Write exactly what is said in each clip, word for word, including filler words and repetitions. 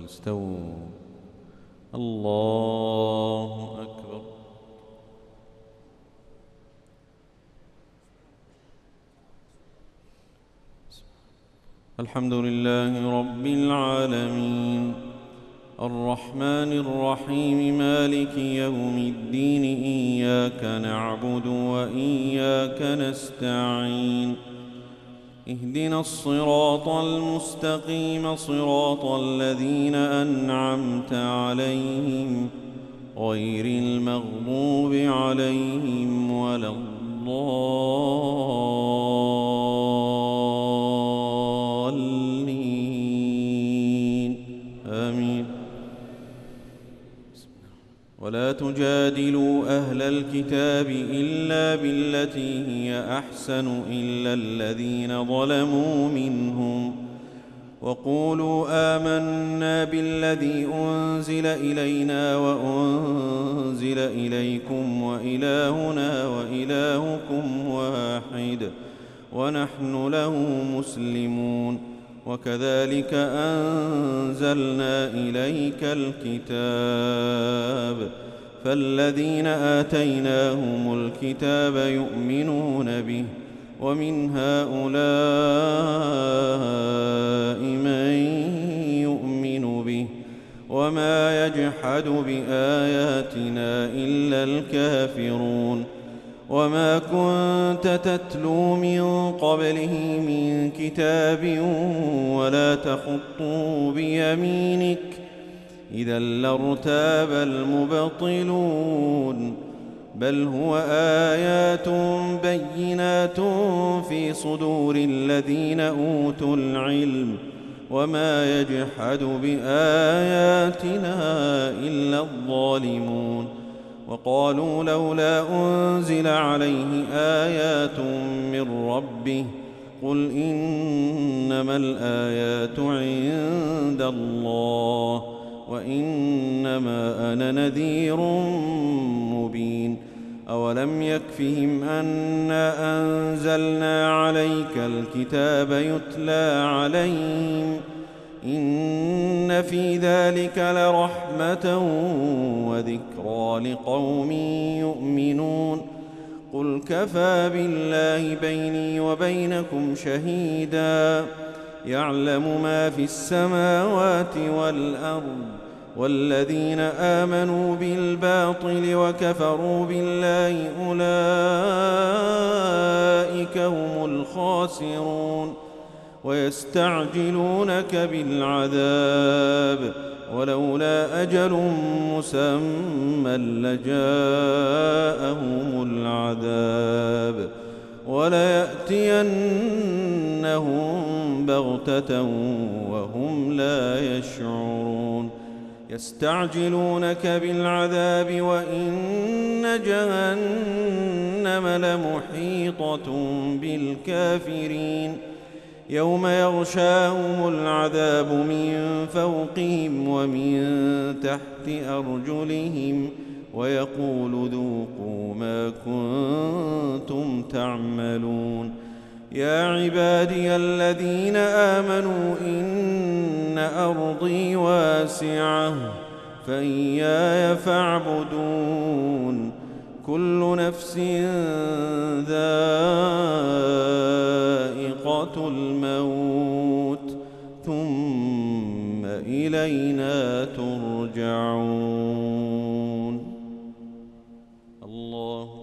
استووا. الله أكبر. الحمد لله رب العالمين الرحمن الرحيم مالك يوم الدين إياك نعبد وإياك نستعين اهدنا الصراط المستقيم صراط الذين أنعمت عليهم غير المغضوب عليهم ولا الضالين آمين. ولا تجادلوا أهل الكتاب إلا بالتي هي أحسن إلا الذين ظلموا منهم وقولوا آمنا بالذي أنزل إلينا وأنزل إليكم وإلهنا وإلهكم واحد ونحن له مسلمون وكذلك أنزلنا إليك الكتاب فالذين آتيناهم الكتاب يؤمنون به ومن هؤلاء من يؤمن به وما يجحد بآياتنا إلا الكافرون وما كنت تتلو من قبله من كتاب ولا تخطه بيمينك إذا لارتاب المبطلون بل هو آيات بينات في صدور الذين أوتوا العلم وما يجحد بآياتنا إلا الظالمون وقالوا لولا أنزل عليه آيات من ربه قل إنما الآيات عند الله وإنما أنا نذير مبين أولم يكفهم أنا أنزلنا عليك الكتاب يتلى عليهم إن في ذلك لرحمة وذكرى لقوم يؤمنون قل كفى بالله بيني وبينكم شهيدا يعلم ما في السماوات والأرض والذين آمنوا بالباطل وكفروا بالله أولئك هم الخاسرون ويستعجلونك بالعذاب ولولا أجل مسمى لجاءهم العذاب وليأتينهم بغتة وهم لا يشعرون يستعجلونك بالعذاب وإن جهنم لمحيطة بالكافرين يوم يغشاهم العذاب من فوقهم ومن تحت أرجلهم ويقول ذوقوا ما كنتم تعملون يا عبادي الذين آمنوا إن أرضي واسعة فإياي فاعبدون كل نفس ذائقة الموت ثم إلينا ترجعون. الله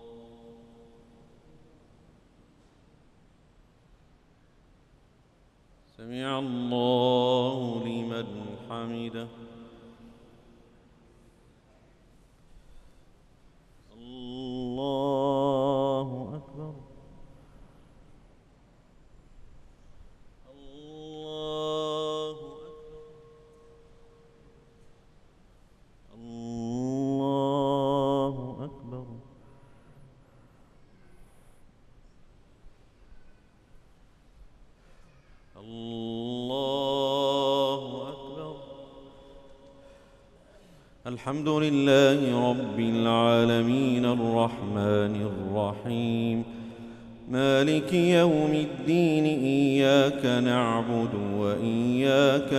سمع الله لمن حمده. الله أكبر. الله أكبر. الله أكبر. الله أكبر. الحمد لله رب العالمين الرحمن الرحيم مالك يوم الدين إياك نعبد وإياك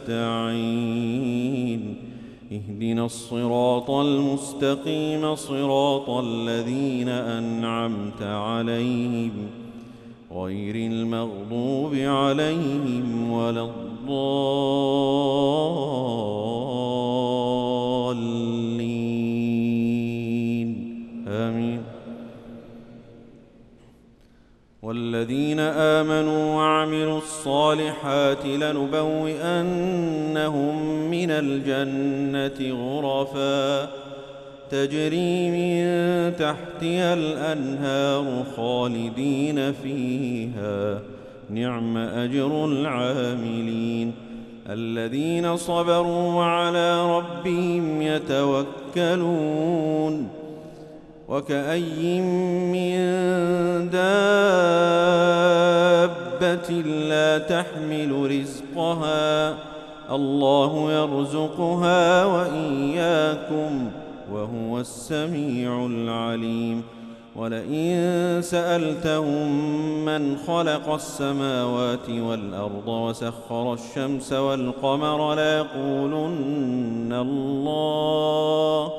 نستعين اهدنا الصراط المستقيم صراط الذين أنعمت عليهم غير المغضوب عليهم ولا الضالين آمين. والذين آمنوا وعملوا الصالحات لنبوئنهم من الجنة غرفا تجري من تحتها الأنهار خالدين فيها نعم أجر العاملين. الذين صبروا وعلى ربهم يتوكلون. وكأي من دابة لا تحمل رزقها الله يرزقها وإياكم وهو السميع العليم. ولئن سألتهم من خلق السماوات والأرض وسخر الشمس والقمر ليقولن الله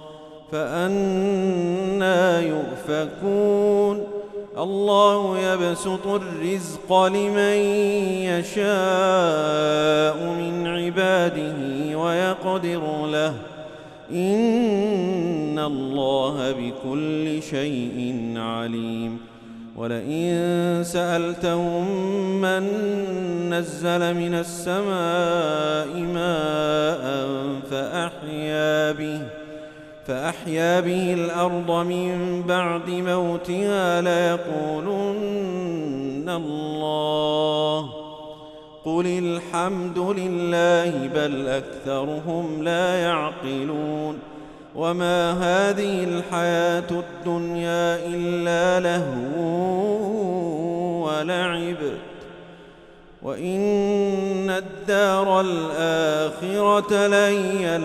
فأنى يؤفكون. الله يبسط الرزق لمن يشاء من عباده ويقدر له إن الله بكل شيء عليم. ولئن سألتهم من نزل من السماء ماء فأحيا به فأحيا به الأرض من بعد موتها ليقولن الله قل الحمد لله بل أكثرهم لا يعقلون. وما هذه الحياة الدنيا إلا لهو ولعب وإن الدار الآخرة لهي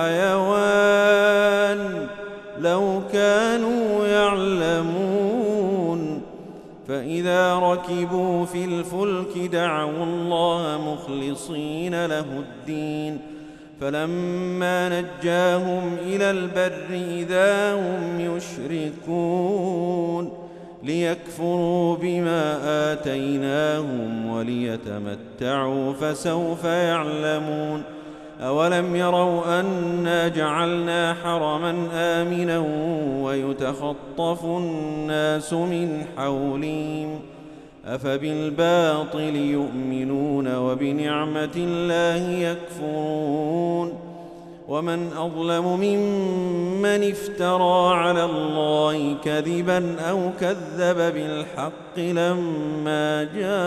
الحيوان لو كانوا يعلمون. فإذا ركبوا في الفلك دعوا الله مخلصين له الدين فلما نجاهم إلى البر إذا هم يشركون ليكفروا بما آتيناهم وليتمتعوا فسوف يعلمون. أولم يروا أنا جعلنا حرما آمنا ويتخطف الناس من حولهم أفبالباطل يؤمنون وبنعمة الله يكفرون. ومن أظلم ممن افترى على الله كذبا أو كذب بالحق لما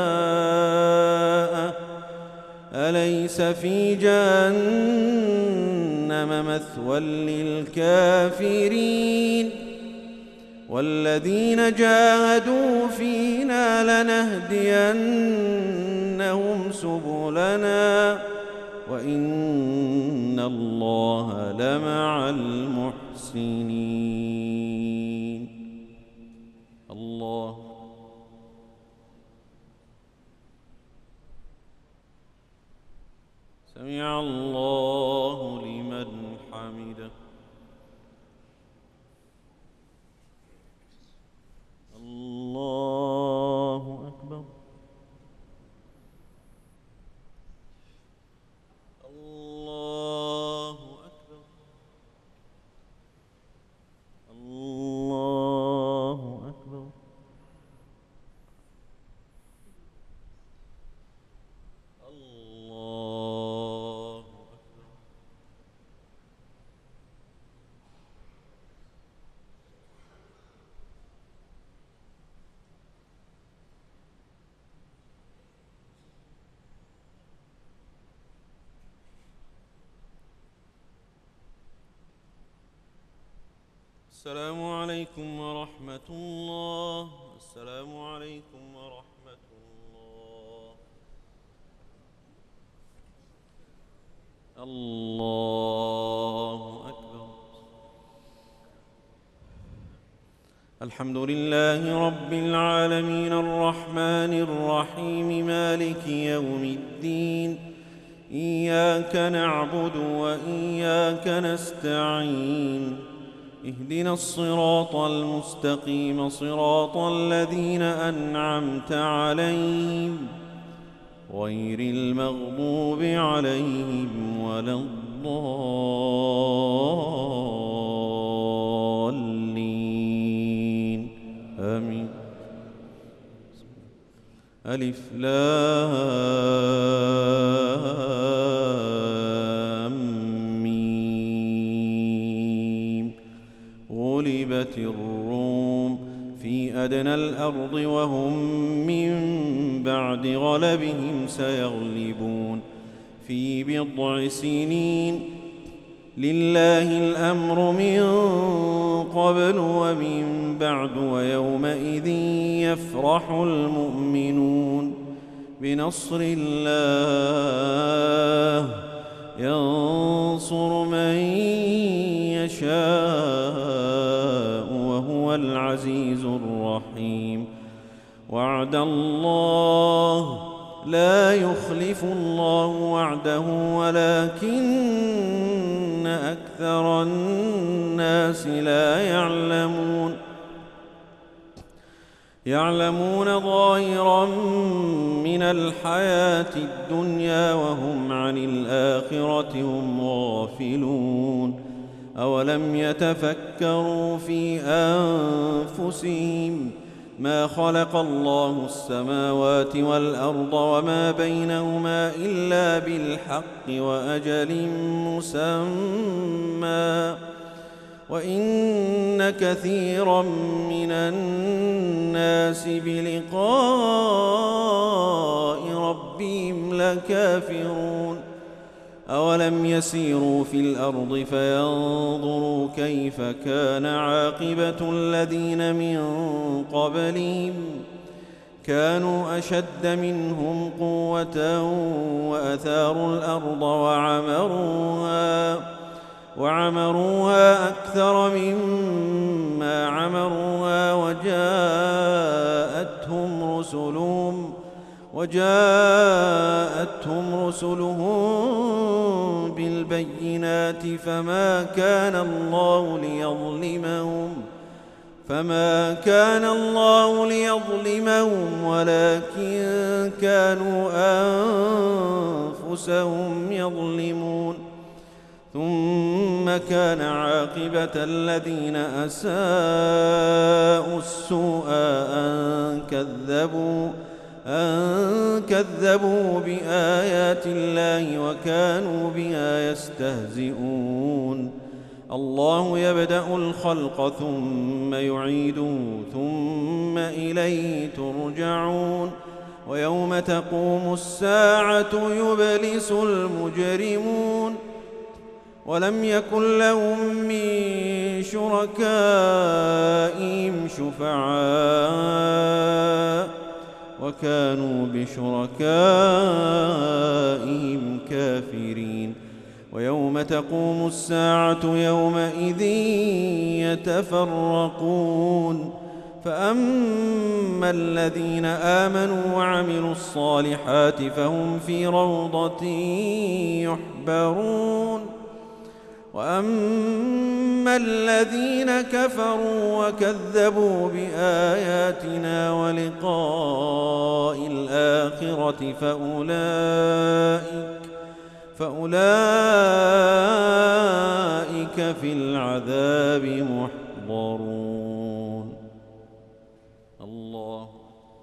جاءه أليس في جهنم مثوى للكافرين. والذين جاهدوا فينا لنهدينهم سبلنا وإن الله لمع المحسنين. الله سمع الله لمن حمده. الله أكبر. الله أكبر. الله أكبر. الله أكبر. السلام عليكم ورحمة الله. السلام عليكم ورحمة الله. الله أكبر. الحمد لله رب العالمين الرحمن الرحيم مالك يوم الدين إياك نعبد وإياك نستعين اهدنا الصراط المستقيم صراط الذين أنعمت عليهم غير المغضوب عليهم ولا الضالين آمين. ألف لام ميم غلبت الروم في أدنى الأرض وهم من بعد غلبهم سيغلبون في بضع سنين لله الأمر من قبل ومن بعد ويومئذ يفرح المؤمنون بنصر الله ينصر من يشاء وهو العزيز الرحيم. وعد الله لا يخلف الله وعده ولكن أكثر الناس لا يعلمون يعلمون ظاهرا من الحياة الدنيا وهم عن الآخرة هم غافلون. أولم يتفكروا في أنفسهم ما خلق الله السماوات والأرض وما بينهما إلا بالحق وأجل مسمى وإن كثيرا من الناس بلقاء ربهم لكافرون. أولم يسيروا في الأرض فينظروا كيف كان عاقبة الذين من قبلهم كانوا أشد منهم قوة وأثاروا الأرض وعمروها وعمروها أكثر مما عمروها وجاءتهم رسلهم وجاءتهم رسلهم بالبينات فما كان الله ليظلمهم فما كان الله ليظلمهم ولكن كانوا أنفسهم يظلمون. ثم كان عاقبة الذين أساءوا السوء أن كذبوا أن كذبوا بآيات الله وكانوا بها يستهزئون. الله يبدأ الخلق ثم يعيده ثم إليه ترجعون. ويوم تقوم الساعة يبلس المجرمون ولم يكن لهم من شركائهم شفعاء وكانوا بشركائهم كافرين. ويوم تقوم الساعة يومئذ يتفرقون فأما الذين آمنوا وعملوا الصالحات فهم في روضة يحبرون وأما الذين كفروا وكذبوا بآياتنا ولقاء الآخرة فأولئك فأولئك في العذاب محضرون. الله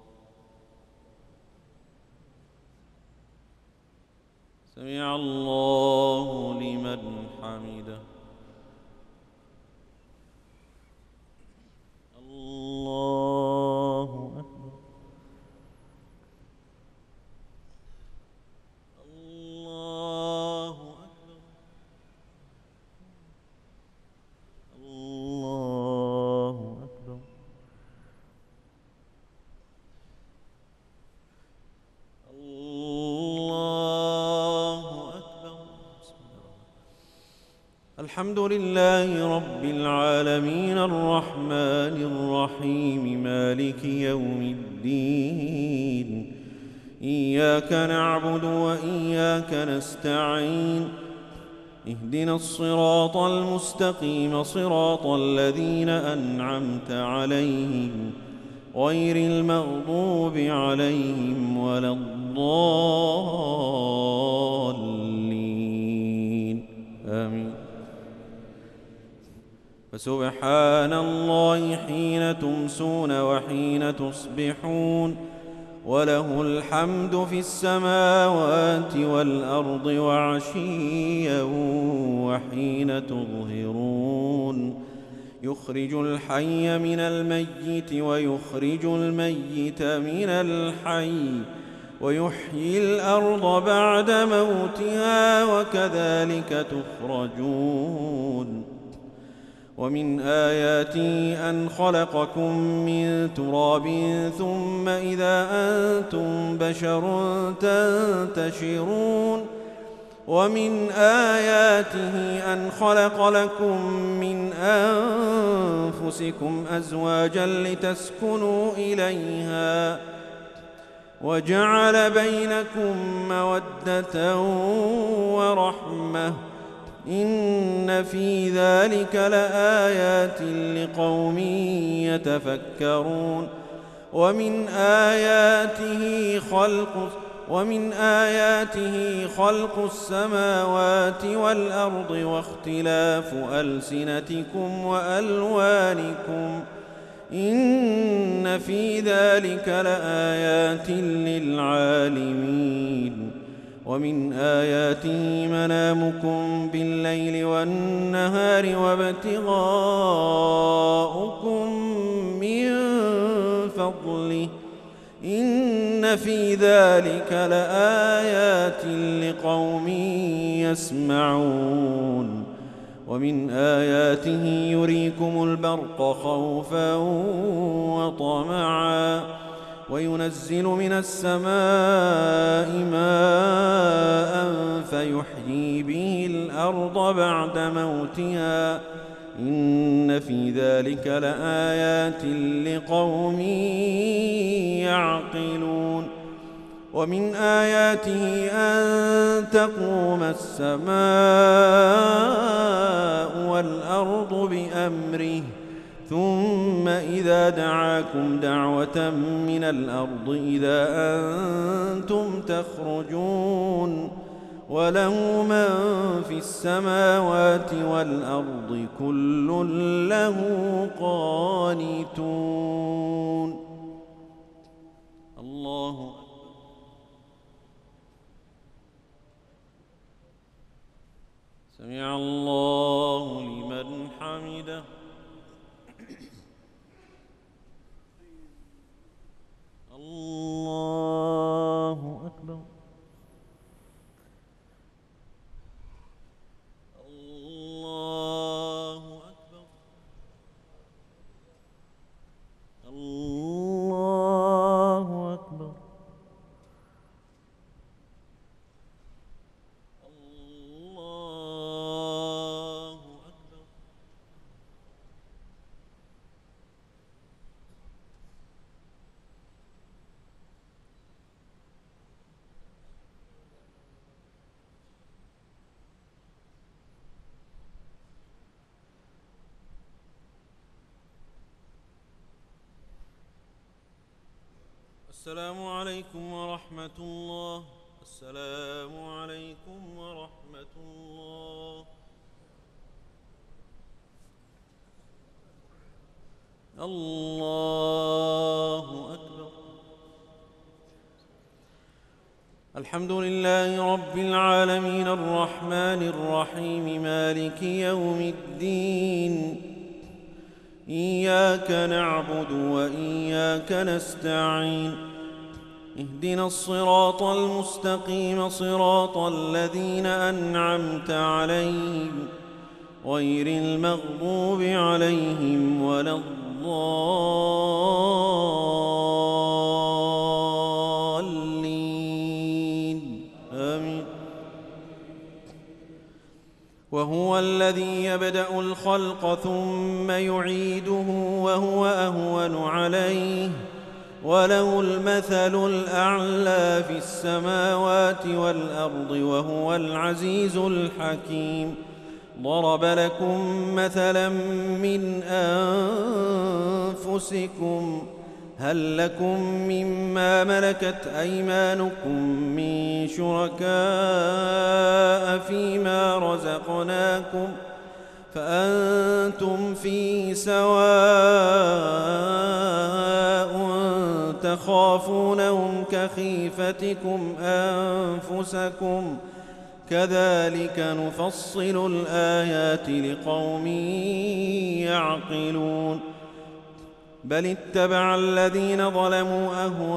سمع الله لمن حمده. الله أكبر. الله أكبر. الله أكبر. الله أكبر. الحمد لله رب العالمين الرحمن الرحيم مالك يوم الدين إياك نعبد وإياك نستعين اهدنا الصراط المستقيم صراط الذين أنعمت عليهم غير المغضوب عليهم ولا الضالين آمين. فسبحان الله حين تمسون وحين تصبحون وله الحمد في السماوات والأرض وعشيا وحين تظهرون يخرج الحي من الميت ويخرج الميت من الحي ويحيي الأرض بعد موتها وكذلك تخرجون. ومن آياته أن خلقكم من تراب ثم إذا أنتم بشر تنتشرون. ومن آياته أن خلق لكم من أنفسكم أزواجا لتسكنوا إليها وجعل بينكم مودة ورحمة إن في ذلك لآيات لقوم يتفكرون. ومن آياته خلق ومن آياته خلق السماوات والأرض واختلاف ألسنتكم وألوانكم إن في ذلك لآيات للعالمين. ومن آياته منامكم بالليل والنهار وابتغاؤكم من فضله إن في ذلك لآيات لقوم يسمعون. ومن آياته يريكم البرق خوفا وطمعا وينزل من السماء ماء فيحيي به الأرض بعد موتها إن في ذلك لآيات لقوم يعقلون. ومن آياته أن تقوم السماء والأرض بأمره ثم إذا دعاكم دعوة من الأرض إذا أنتم تخرجون. وله من في السماوات والأرض كل له قانتون. الله سمع الله لمن حمده. الله أكبر. الله أكبر. الله أكبر. الله أكبر. السلام عليكم ورحمة الله. السلام عليكم ورحمة الله. الله أكبر. الحمد لله رب العالمين الرحمن الرحيم مالك يوم الدين إياك نعبد وإياك نستعين اهدنا الصراط المستقيم صراط الذين أنعمت عليهم غير المغضوب عليهم ولا الضالين آمين. وهو الذي يبدأ الخلق ثم يعيده وهو أهون عليه وله المثل الأعلى في السماوات والأرض وهو العزيز الحكيم. ضرب لكم مثلا من أنفسكم هل لكم مما ملكت أيمانكم من شركاء فيما رزقناكم فأنتم فيه سواء تخافونهم كخيفتكم أنفسكم كذلك نفصل الآيات لقوم يعقلون. بل اتبع الذين ظلموا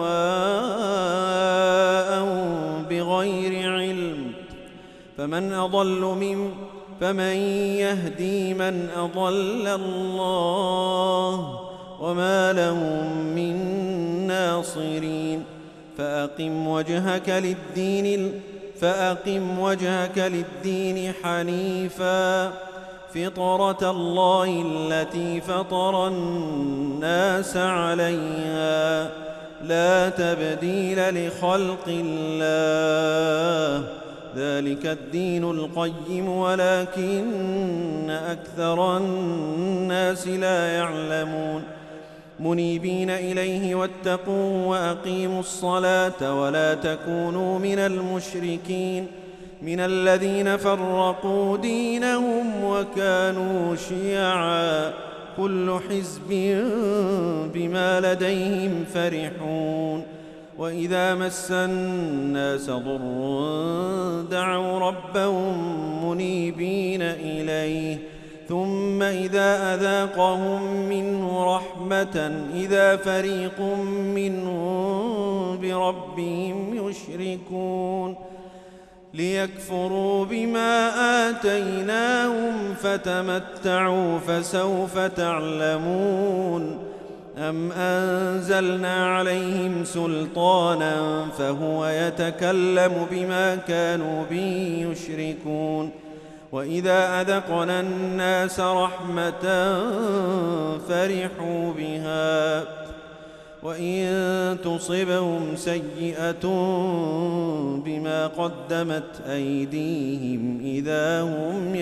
أهواءهم بغير علم فمن أضل ممن فمن يهدي من أضل الله وما لهم من ناصرين. فأقم وجهك للدين فأقم وجهك للدين حنيفا فطرة الله التي فطر الناس عليها لا تبديل لخلق الله ذلك الدين القيم ولكن أكثر الناس لا يعلمون. منيبين إليه واتقوا وأقيموا الصلاة ولا تكونوا من المشركين من الذين فرقوا دينهم وكانوا شيعا كل حزب بما لديهم فرحون. وإذا مس الناس ضر دعوا ربهم منيبين إليه ثم إذا أذاقهم منه رحمة إذا فريق منهم بربهم يشركون. ليكفروا بما آتيناهم فتمتعوا فسوف تعلمون. أم أنزلنا عليهم سلطانا فهو يتكلم بما كانوا به يشركون. وإذا أذقنا الناس رحمة فرحوا بها وإن تصبهم سيئة بما قدمت أيديهم إذا هم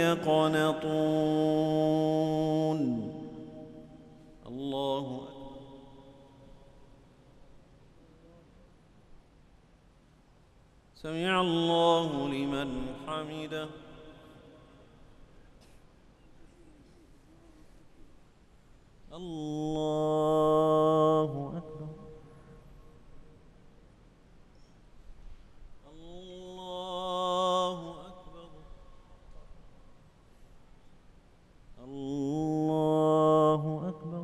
يقنطون. الله أكبر. سمع الله لمن حمده. الله أكبر. الله أكبر. الله أكبر.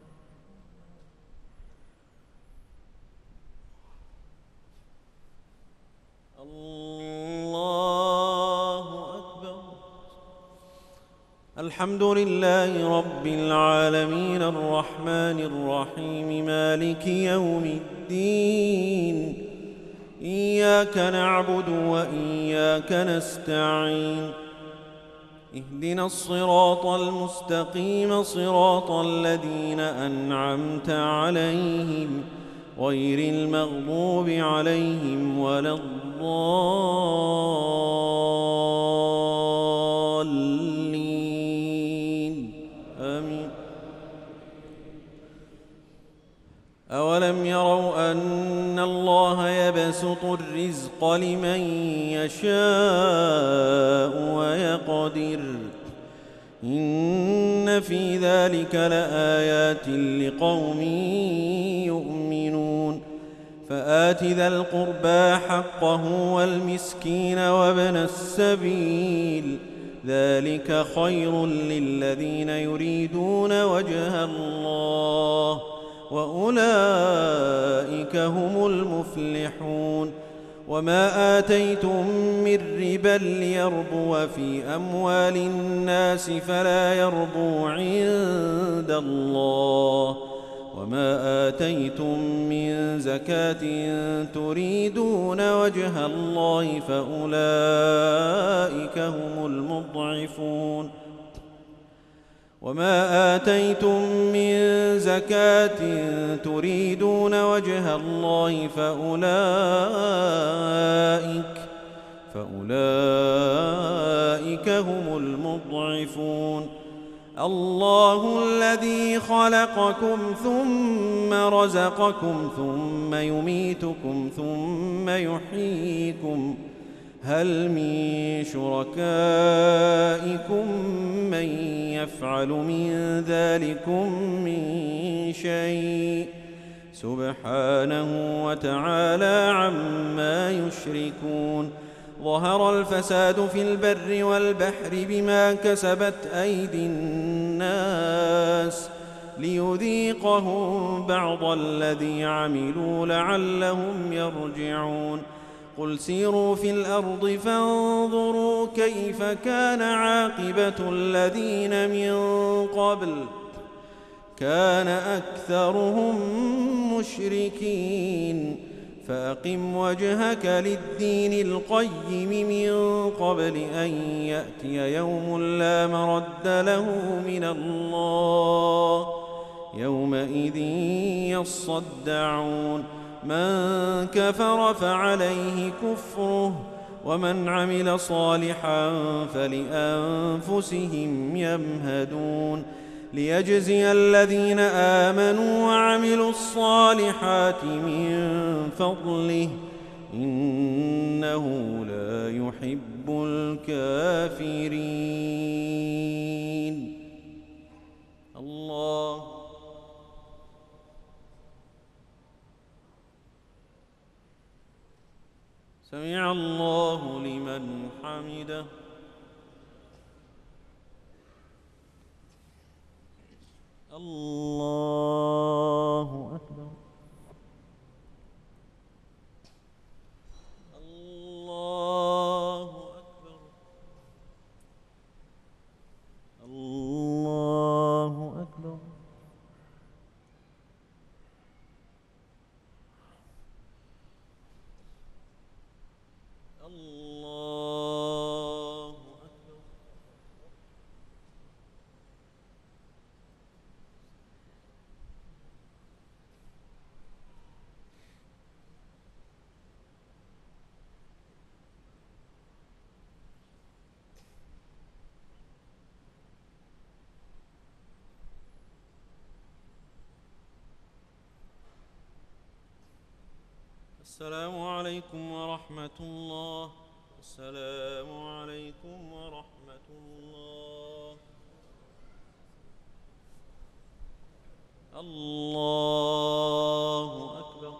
الله أكبر. الحمد لله رب العالمين الرحمن الرحيم مالك يوم الدين. إياك نعبد وإياك نستعين. اهدنا الصراط المستقيم صراط الذين أنعمت عليهم غير المغضوب عليهم ولا الضالين آمين. أولم يروا أن الله يبسط الرزق لمن يشاء ويقدر إن في ذلك لآيات لقوم يؤمنون. فآت ذا القربى حقه والمسكين وابن السبيل ذلك خير للذين يريدون وجه الله وأولئك هم المفلحون. وما آتيتم من ربا ليربو في أموال الناس فلا يربو عند الله وما آتيتم من زكاة تريدون وجه الله فأولئك هم المضعفون وما آتيتم من زكاة تريدون وجه الله فأولئك فأولئك هم المضعفون الله الذي خلقكم ثم رزقكم ثم يميتكم ثم يحييكم هل من شركائكم من يفعل من ذلكم من شيء سبحانه وتعالى عما يشركون ظهر الفساد في البر والبحر بما كسبت أيدي الناس ليذيقهم بعض الذي عملوا لعلهم يرجعون قل سيروا في الأرض فانظروا كيف كان عاقبة الذين من قبل كان أكثرهم مشركين فأقم وجهك للدين القيم من قبل أن يأتي يوم لا مرد له من الله يومئذ يصدعون من كفر فعليه كفره ومن عمل صالحا فلأنفسهم يمهدون ليجزي الذين آمنوا وعملوا الصالحات من فضله إنه لا يحب الكافرين. الله سمع الله لمن حمده. الله أكبر. الله أكبر. الله أكبر. الله أكبر. السلام عليكم ورحمة الله. السلام عليكم ورحمة الله. الله أكبر.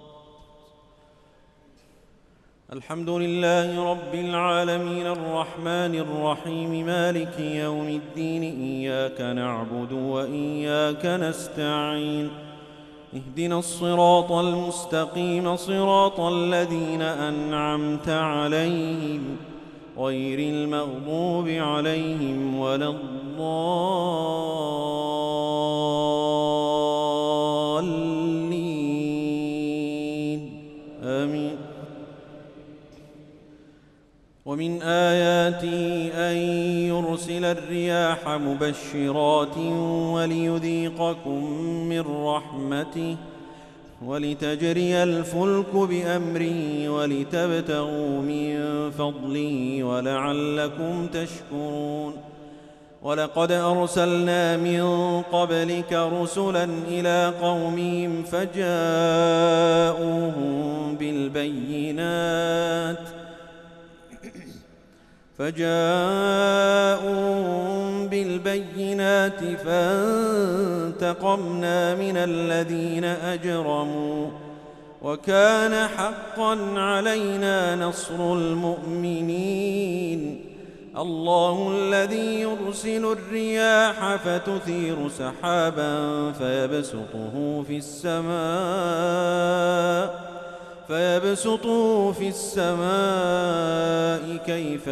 الحمد لله رب العالمين الرحمن الرحيم مالك يوم الدين إياك نعبد وإياك نستعين اهدنا الصراط المستقيم صراط الذين أنعمت عليهم غير المغضوب عليهم ولا الضالين آمين. ومن آياته أن يرسل الرياح مبشرات وليذيقكم من رحمته ولتجري الفلك بأمره ولتبتغوا من فضله ولعلكم تشكرون. ولقد أرسلنا من قبلك رسلا إلى قومهم فجاءوهم بالبينات فجاءوا بالبينات فانتقمنا من الذين أجرموا وكان حقا علينا نصر المؤمنين. الله الذي يرسل الرياح فتثير سحابا فيبسطه في السماء فيبسطه في السماء كيف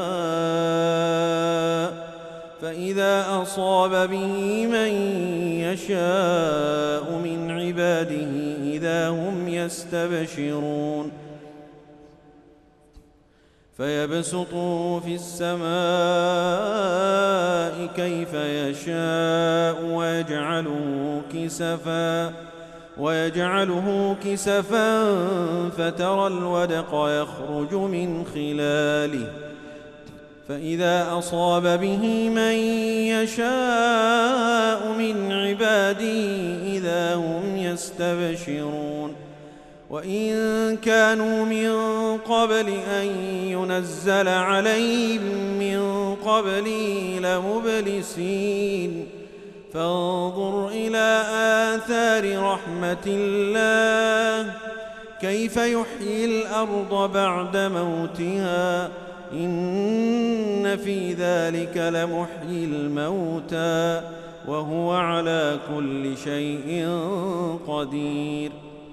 يشاء فإذا أصاب به من يشاء من عباده إذا هم يستبشرون فيبسطه في السماء كيف يشاء ويجعله كسفا ويجعله كسفا فترى الودق يخرج من خلاله فإذا أصاب به من يشاء من عباده إذا هم يستبشرون وإن كانوا من قبل أن ينزل عليهم من قبله لمبلسين فانظر إلى آثار رحمة الله كيف يحيي الأرض بعد موتها إن في ذلك لمحيي الموتى وهو على كل شيء قدير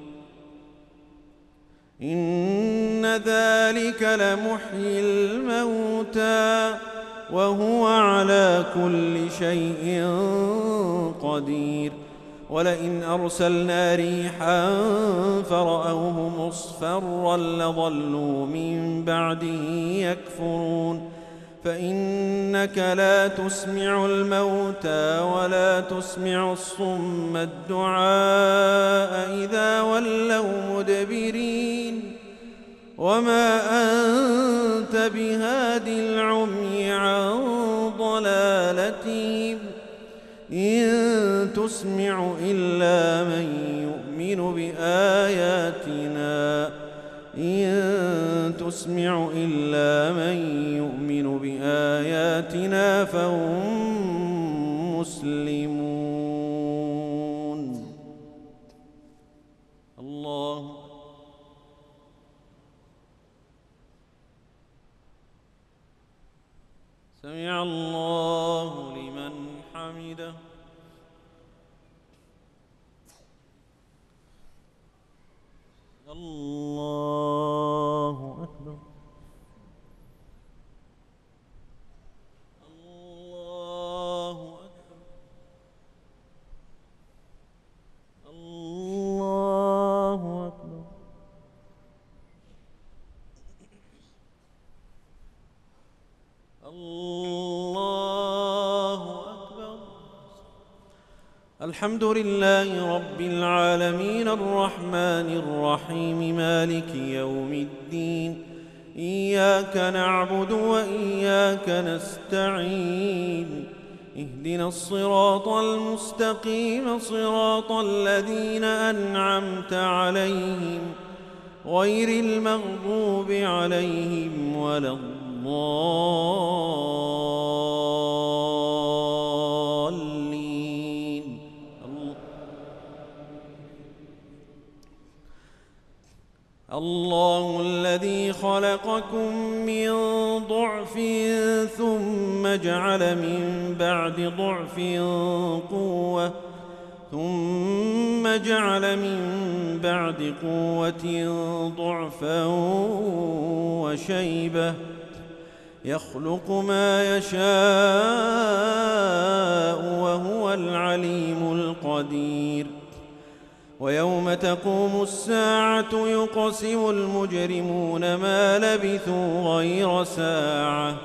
إن ذلك لمحيي الموتى وهو على كل شيء قدير ولئن أرسلنا ريحا فرأوه مصفرا لظلوا من بعده يكفرون فإنك لا تسمع الموتى ولا تسمع الصم الدعاء إذا ولوا مدبرين وما أنت بهاد العمي عن ضلالتهم إن تسمع إلا من يؤمن بآياتنا إن تسمع إلا من يؤمن بآياتنا فهم مسلمون. الله سمع الله لمن حمده. الله أكبر. الله أكبر. الله أكبر. الله أكبر. الحمد لله رب العالمين الرحمن الرحيم مالك يوم الدين إياك نعبد وإياك نستعين اهدنا الصراط المستقيم صراط الذين أنعمت عليهم غير المغضوب عليهم ولا الضالين. الله الذي خلقكم من ضعف ثم جعل من بعد ضعف قوة ثم جعل من بعد قوة ضعفا وشيبة يخلق ما يشاء وهو العليم القدير. ويوم تقوم الساعة يقسم المجرمون ما لبثوا غير ساعة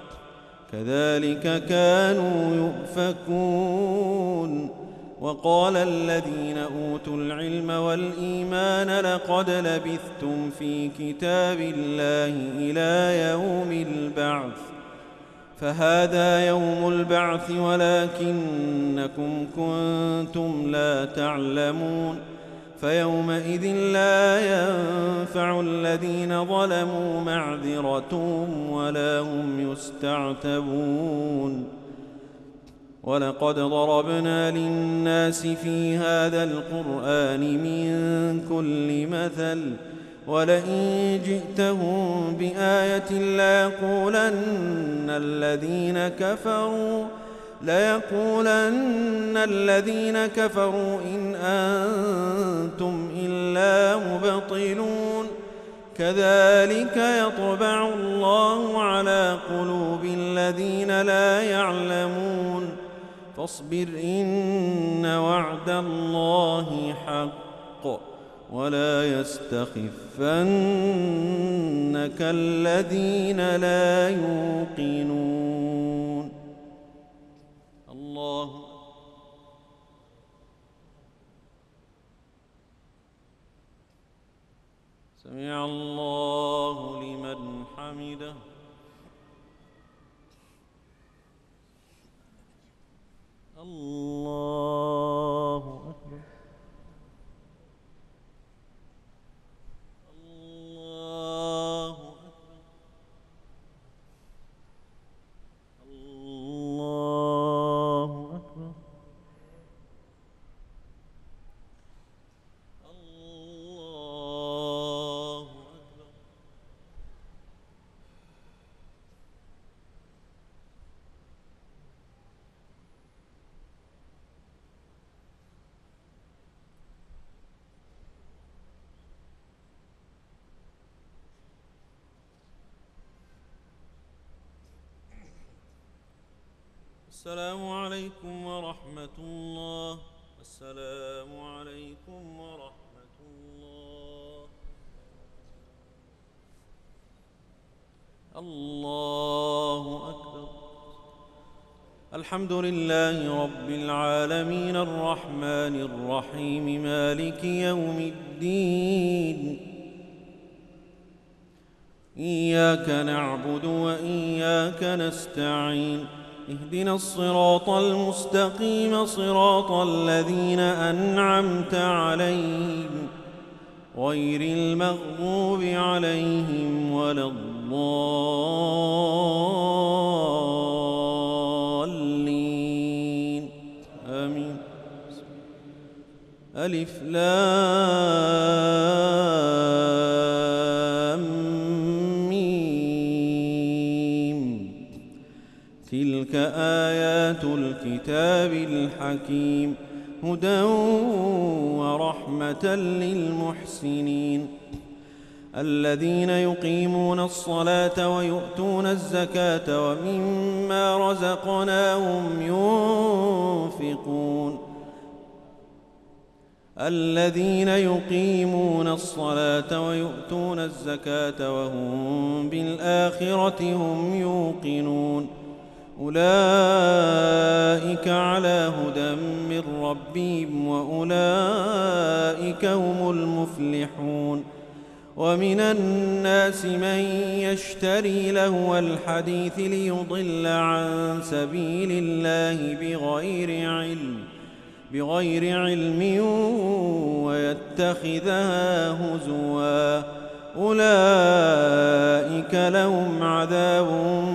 كذلك كانوا يؤفكون. وقال الذين أوتوا العلم والإيمان لقد لبثتم في كتاب الله إلى يوم البعث فهذا يوم البعث ولكنكم كنتم لا تعلمون. فيومئذ لا ينفع الذين ظلموا معذرتهم ولا هم يستعتبون. ولقد ضربنا للناس في هذا القرآن من كل مثل ولئن جئتهم بآية ليقولن الذين كفروا ليقولن الذين كفروا إن أنتم إلا مبطلون. كذلك يطبع الله على قلوب الذين لا يعلمون فاصبر إن وعد الله حق ولا يستخفنك الذين لا يوقنون. الله سمع الله لمن حمده. الله أكبر. الله أكبر. الله أكبر. الله أكبر. السلام عليكم ورحمة الله. السلام عليكم ورحمة الله. الله أكبر. الحمد لله رب العالمين الرحمن الرحيم مالك يوم الدين. إياك نعبد وإياك نستعين. اهدنا الصراط المستقيم صراط الذين أنعمت عليهم غير المغضوب عليهم ولا الضالين آمين. ألف لام تلك آيات الكتاب الحكيم هدى ورحمة للمحسنين الذين يقيمون الصلاة ويؤتون الزكاة ومما رزقناهم ينفقون الذين يقيمون الصلاة ويؤتون الزكاة وهم بالآخرة هم يوقنون أولئك على هدى من ربهم وأولئك هم المفلحون. ومن الناس من يشتري لهو الحديث ليضل عن سبيل الله بغير علم بغير علم ويتخذها هزوا أولئك لهم عذاب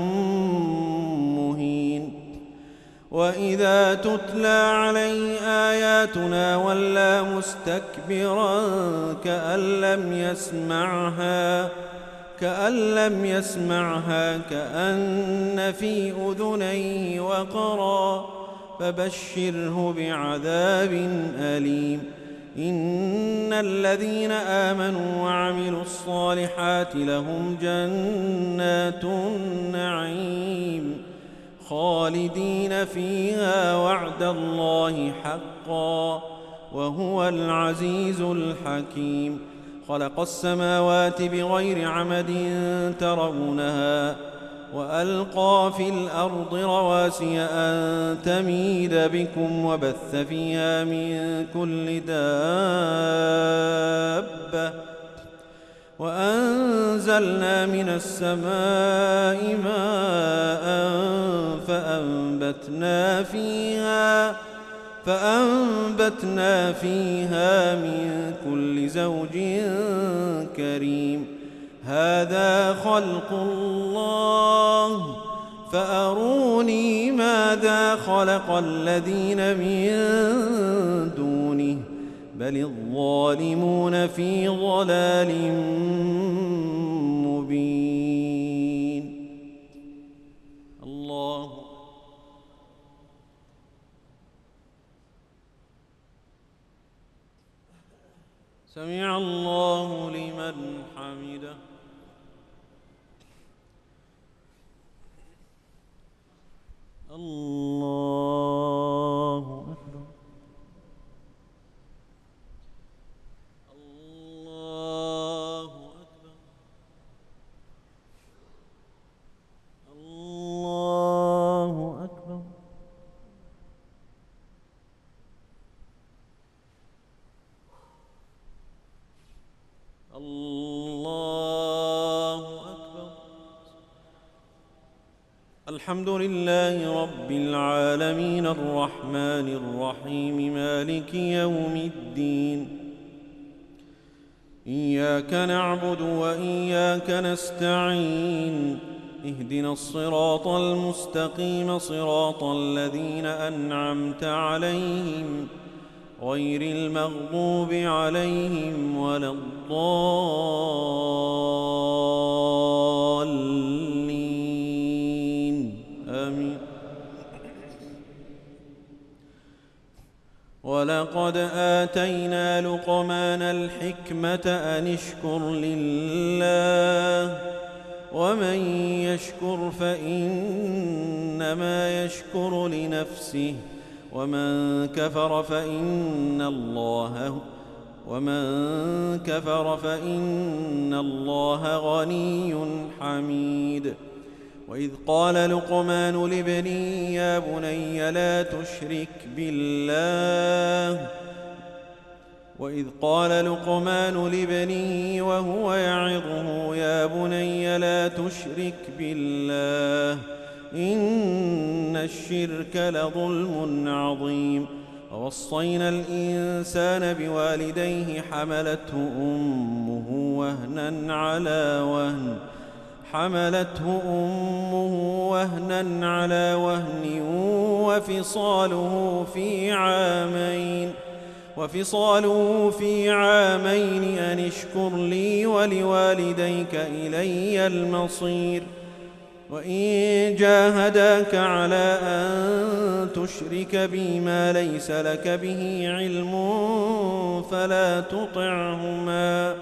مهين. وإذا تتلى عليه آياتنا ولى مستكبرا كأن لم يسمعها كأن لم يسمعها كأن في أذنيه وقرا فبشره بعذاب أليم. إن الذين آمنوا وعملوا الصالحات لهم جنات النعيم خالدين فيها وعد الله حقا وهو العزيز الحكيم. خلق السماوات بغير عمد ترونها وألقى في الأرض رواسي أن تميد بكم وبث فيها من كل دابة وأنزلنا من السماء ماء فأنبتنا فيها فأنبتنا فيها من كل زوج كريم. هذا خلق الله فأروني ماذا خلق الذين من دونه بل الظالمون في ضلال مبين. الله سمع الله لمن حمده. الله الحمد لله رب العالمين الرحمن الرحيم مالك يوم الدين إياك نعبد وإياك نستعين اهدنا الصراط المستقيم صراط الذين أنعمت عليهم غير المغضوب عليهم ولا الضالين آمين. ولقد آتينا لقمان الحكمة أن اشكر لله ومن يشكر فإنما يشكر لنفسه ومن كفر فإن الله ومن كفر فإن الله غني حميد. وإذ قال لقمان لابنه يا بني لا تشرك بالله وإذ قال لقمان لابنه وهو يعظه يا بني لا تشرك بالله إن الشرك لظلم عظيم. ووصينا الإنسان بوالديه حملته أمه وهنا على وهن حملته أمه وهنا على وهن وفصاله في عامين وفصاله في عامين أن اشكر لي ولوالديك إلي المصير. وإن جاهداك على أن تشرك بي ما ليس لك به علم فلا تطعهما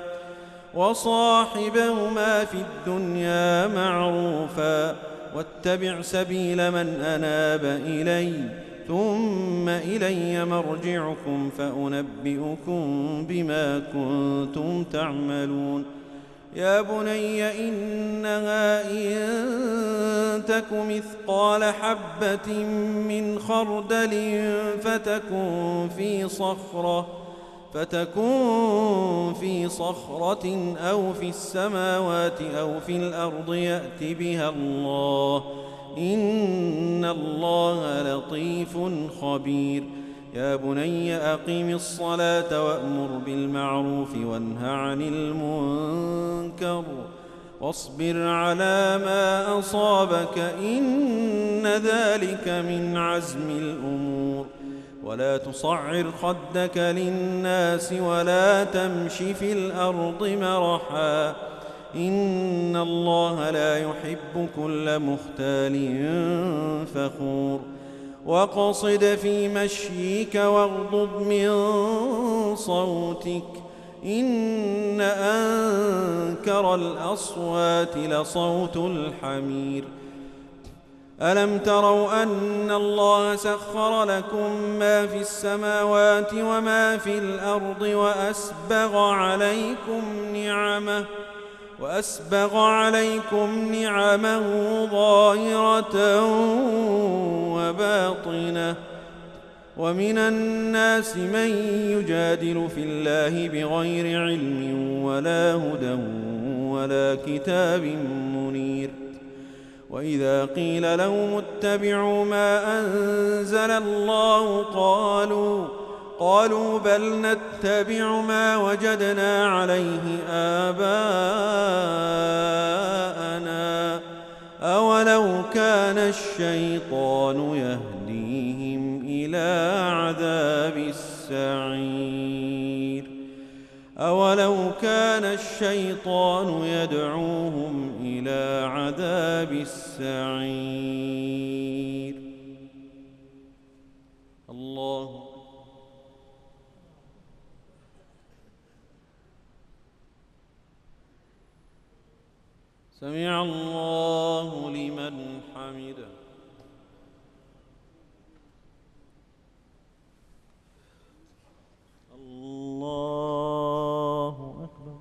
وصاحبهما في الدنيا معروفا واتبع سبيل من أناب إلي ثم إلي مرجعكم فأنبئكم بما كنتم تعملون. يا بني إنها إن تك مثقال حبة من خردل فتكن في صخرة فتكن في صخرة أو في السماوات أو في الأرض يأت بها الله إن الله لطيف خبير. يا بني أقم الصلاة وأمر بالمعروف وانه عن المنكر واصبر على ما أصابك إن ذلك من عزم الأمور. ولا تصعر خدك للناس ولا تمش في الأرض مرحا إن الله لا يحب كل مختال فخور. وقصد في مشيك واغضض من صوتك إن أنكر الأصوات لصوت الحمير. ألم تروا أن الله سخر لكم ما في السماوات وما في الأرض وأسبغ عليكم نعمه وأسبغ عليكم نعمه ظاهرة وباطنة ومن الناس من يجادل في الله بغير علم ولا هدى ولا كتاب منير. وإذا قيل لهم اتبعوا ما أنزل الله قالوا قالوا بل نتبع ما وجدنا عليه آباءنا أولو كان الشيطان يهديهم إلى عذاب السعير أولو كان الشيطان يدعوهم إلى عذاب السعير. الله سمع الله لمن حمده. الله أكبر.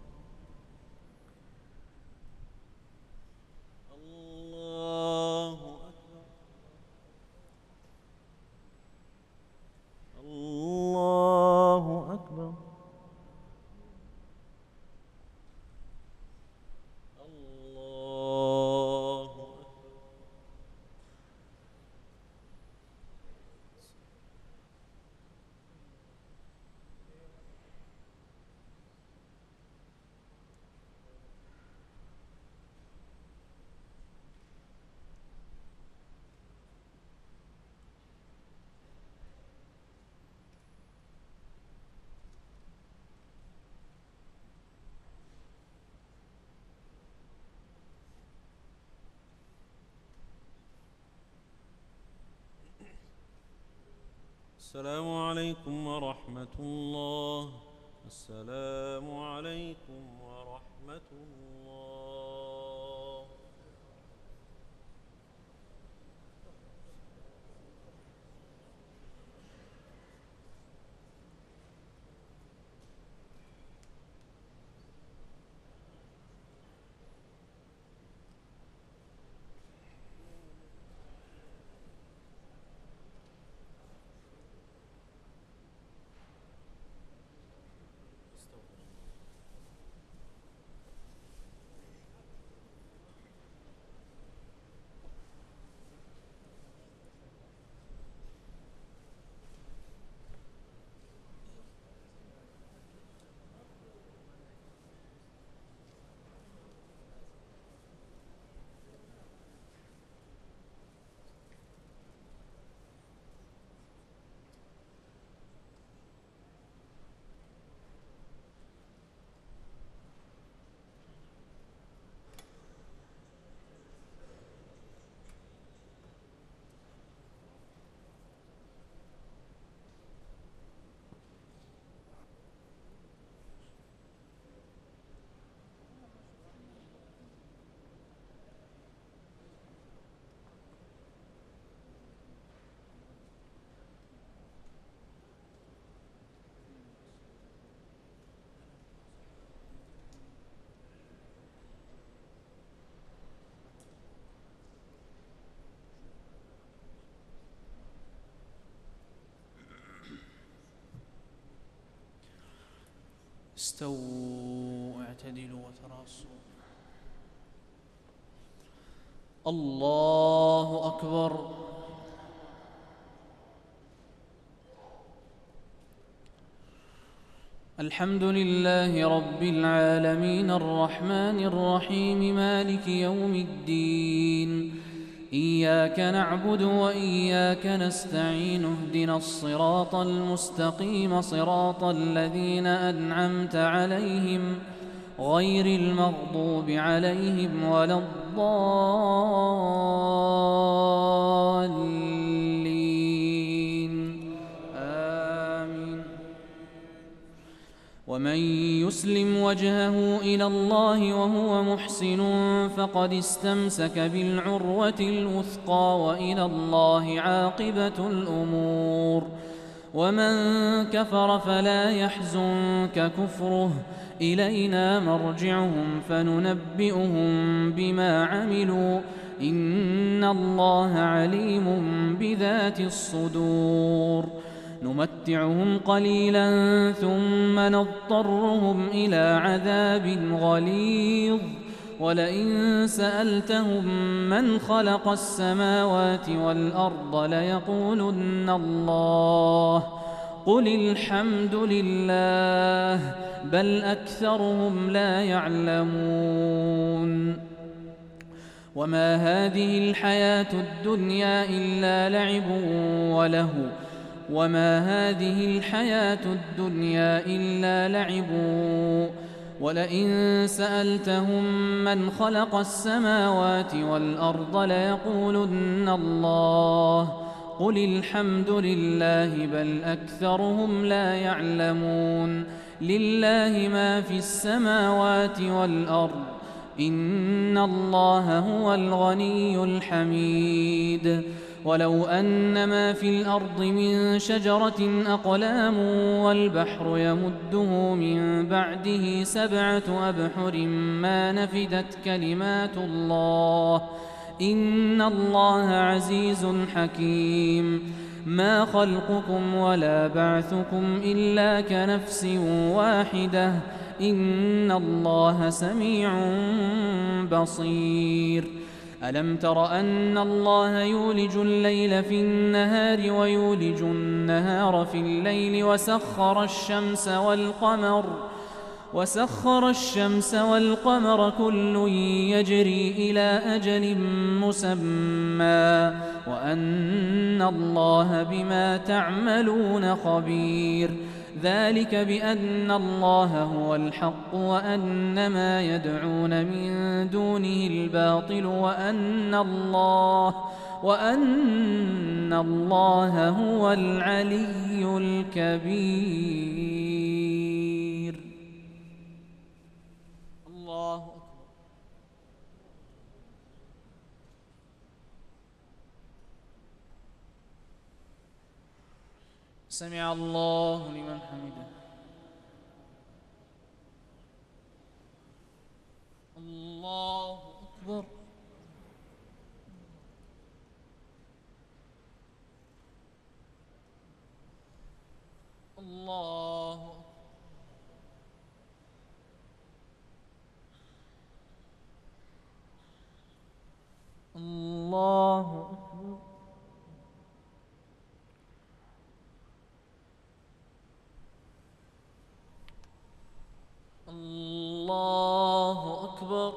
الله أكبر. الله أكبر. الله السلام عليكم ورحمة الله. السلام عليكم ورحمة الله. استووا اعتدلوا وتراصوا. الله أكبر. الحمد لله رب العالمين الرحمن الرحيم مالك يوم الدين. إياك نعبد وإياك نستعين. اهدنا الصراط المستقيم صراط الذين أنعمت عليهم غير المغضوب عليهم ولا الضالين آمين. ومن يسلم وجهه إلى الله وهو محسن فقد استمسك بالعروة الوثقى وإلى الله عاقبة الأمور. ومن كفر فلا يحزنك كفره. إلينا مرجعهم فننبئهم بما عملوا إن الله عليم بذات الصدور. نمتعهم قليلا ثم نضطرهم إلى عذاب غليظ. ولئن سألتهم من خلق السماوات والأرض ليقولن الله قل الحمد لله بل أكثرهم لا يعلمون. وما هذه الحياة الدنيا إلا لعب وله وما هذه الحياة الدنيا إلا لعب ولئن سألتهم من خلق السماوات والأرض ليقولن الله قل الحمد لله بل أكثرهم لا يعلمون. لله ما في السماوات والأرض إن الله هو الغني الحميد. ولو أن ما في الأرض من شجرة أقلام والبحر يمده من بعده سبعة أبحر ما نفدت كلمات الله إن الله عزيز حكيم. ما خلقكم ولا بعثكم إلا كنفس واحدة إن الله سميع بصير. ألم تر أن الله يولج الليل في النهار ويولج النهار في الليل وسخر الشمس والقمر وسخر الشمس والقمر كل يجري إلى أجل مسمى وأن الله بما تعملون خبير. ذلك بأن الله هو الحق وأن ما يدعون من دونه الباطل وأن الله وأن الله هو العلي الكبير. الله أكبر. سمع الله لمن حمده. الله أكبر. الله الله أكبر. الله أكبر.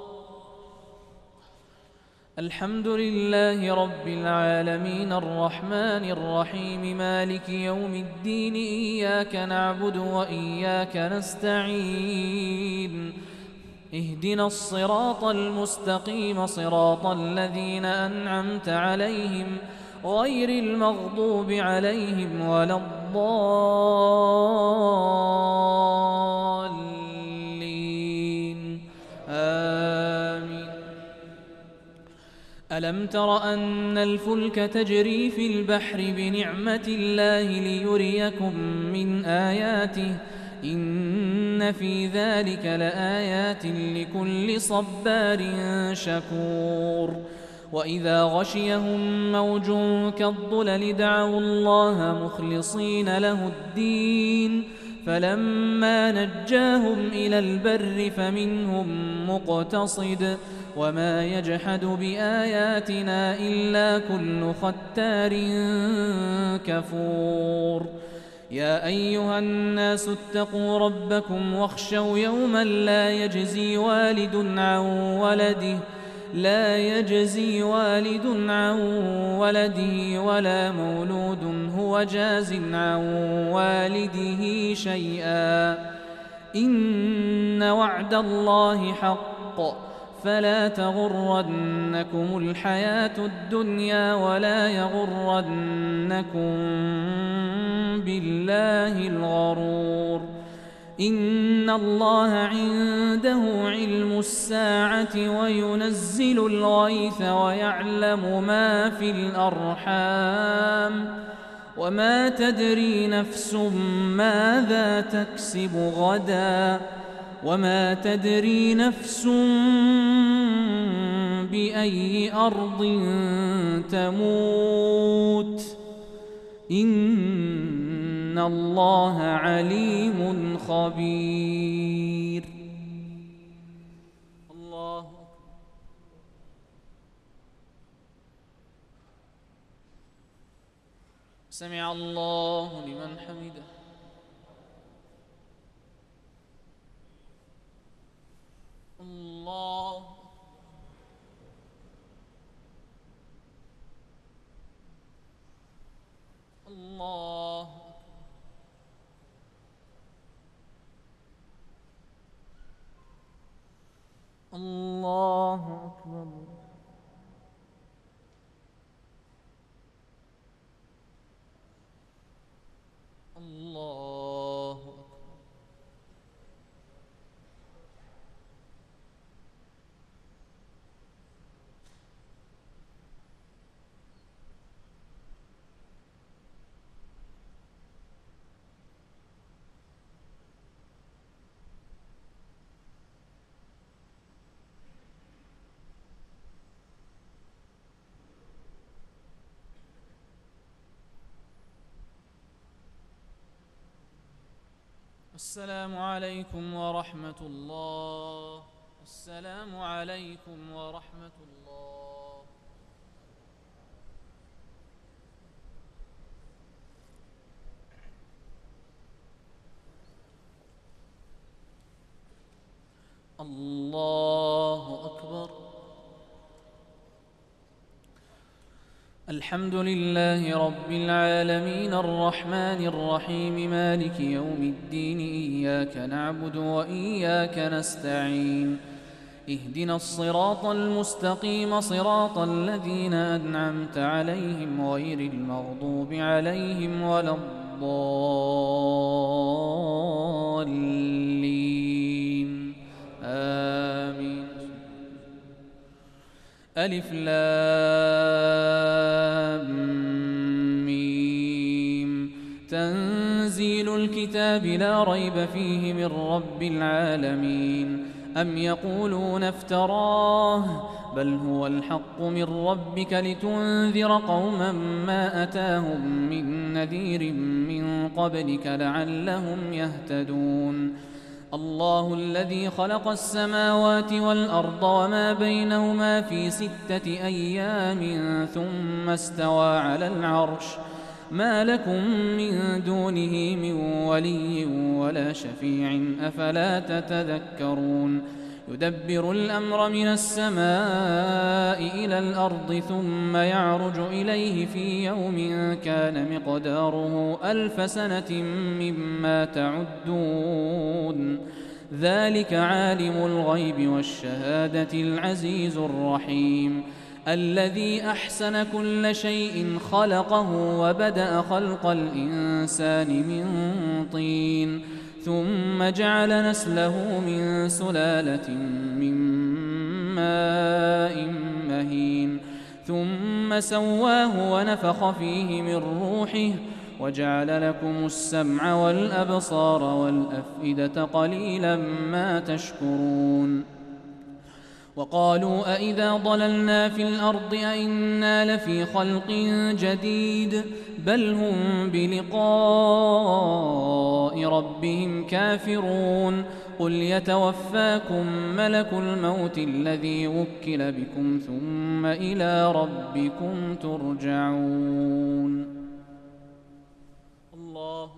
الحمد لله رب العالمين الرحمن الرحيم مالك يوم الدين إياك نعبد وإياك نستعين اهدنا الصراط المستقيم صراط الذين أنعمت عليهم غير المغضوب عليهم ولا الضالين آمين. ألم تر أن الفلك تجري في البحر بنعمة الله ليريكم من آياته إن في ذلك لآيات لكل صبار شكور. وإذا غشيهم موج كالظلل دعوا الله مخلصين له الدين فلما نجاهم إلى البر فمنهم مقتصد وما يجحد بآياتنا إلا كل ختار كفور. يا أيها الناس اتقوا ربكم واخشوا يوما لا يجزي والد عن ولده لا يجزي والد عن ولده ولا مولود هو جاز عن والده شيئا إن وعد الله حق فلا تغرنكم الحياة الدنيا ولا يغرنكم بالله الغرور. إن الله عنده علم الساعة وينزل الغيث ويعلم ما في الأرحام وما تدري نفس ماذا تكسب غدا وما تدري نفس بأي أرض تموت إن الله عليم خبير. الله سمع الله لمن حمده. الله الله الله أكبر. الله أكبر. السلام عليكم ورحمة الله. السلام عليكم ورحمة الله. الله أكبر. الحمد لله رب العالمين الرحمن الرحيم مالك يوم الدين إياك نعبد وإياك نستعين اهدنا الصراط المستقيم صراط الذين أنعمت عليهم غير المغضوب عليهم ولا الضالين آمين. ألف لام ميم تنزيل الكتاب لا ريب فيه من رب العالمين. أم يقولون افتراه بل هو الحق من ربك لتنذر قوما ما أتاهم من نذير من قبلك لعلهم يهتدون. الله الذي خلق السماوات والأرض وما بينهما في ستة أيام ثم استوى على العرش ما لكم من دونه من ولي ولا شفيع أفلا تتذكرون. يدبر الأمر من السماء إلى الأرض ثم يعرج إليه في يوم كان مقداره ألف سنة مما تعدون. ذلك عالم الغيب والشهادة العزيز الرحيم الذي أحسن كل شيء خلقه وبدأ خلق الإنسان من طين ثم جعل نسله من سلالة من ماء مهين ثم سواه ونفخ فيه من روحه وجعل لكم السمع والأبصار والأفئدة قليلا ما تشكرون. وقالوا أئذا ضللنا في الأرض أئنا لفي خلق جديد بل هم بلقاء ربهم كافرون. قل يتوفاكم ملك الموت الذي وكل بكم ثم إلى ربكم ترجعون. الله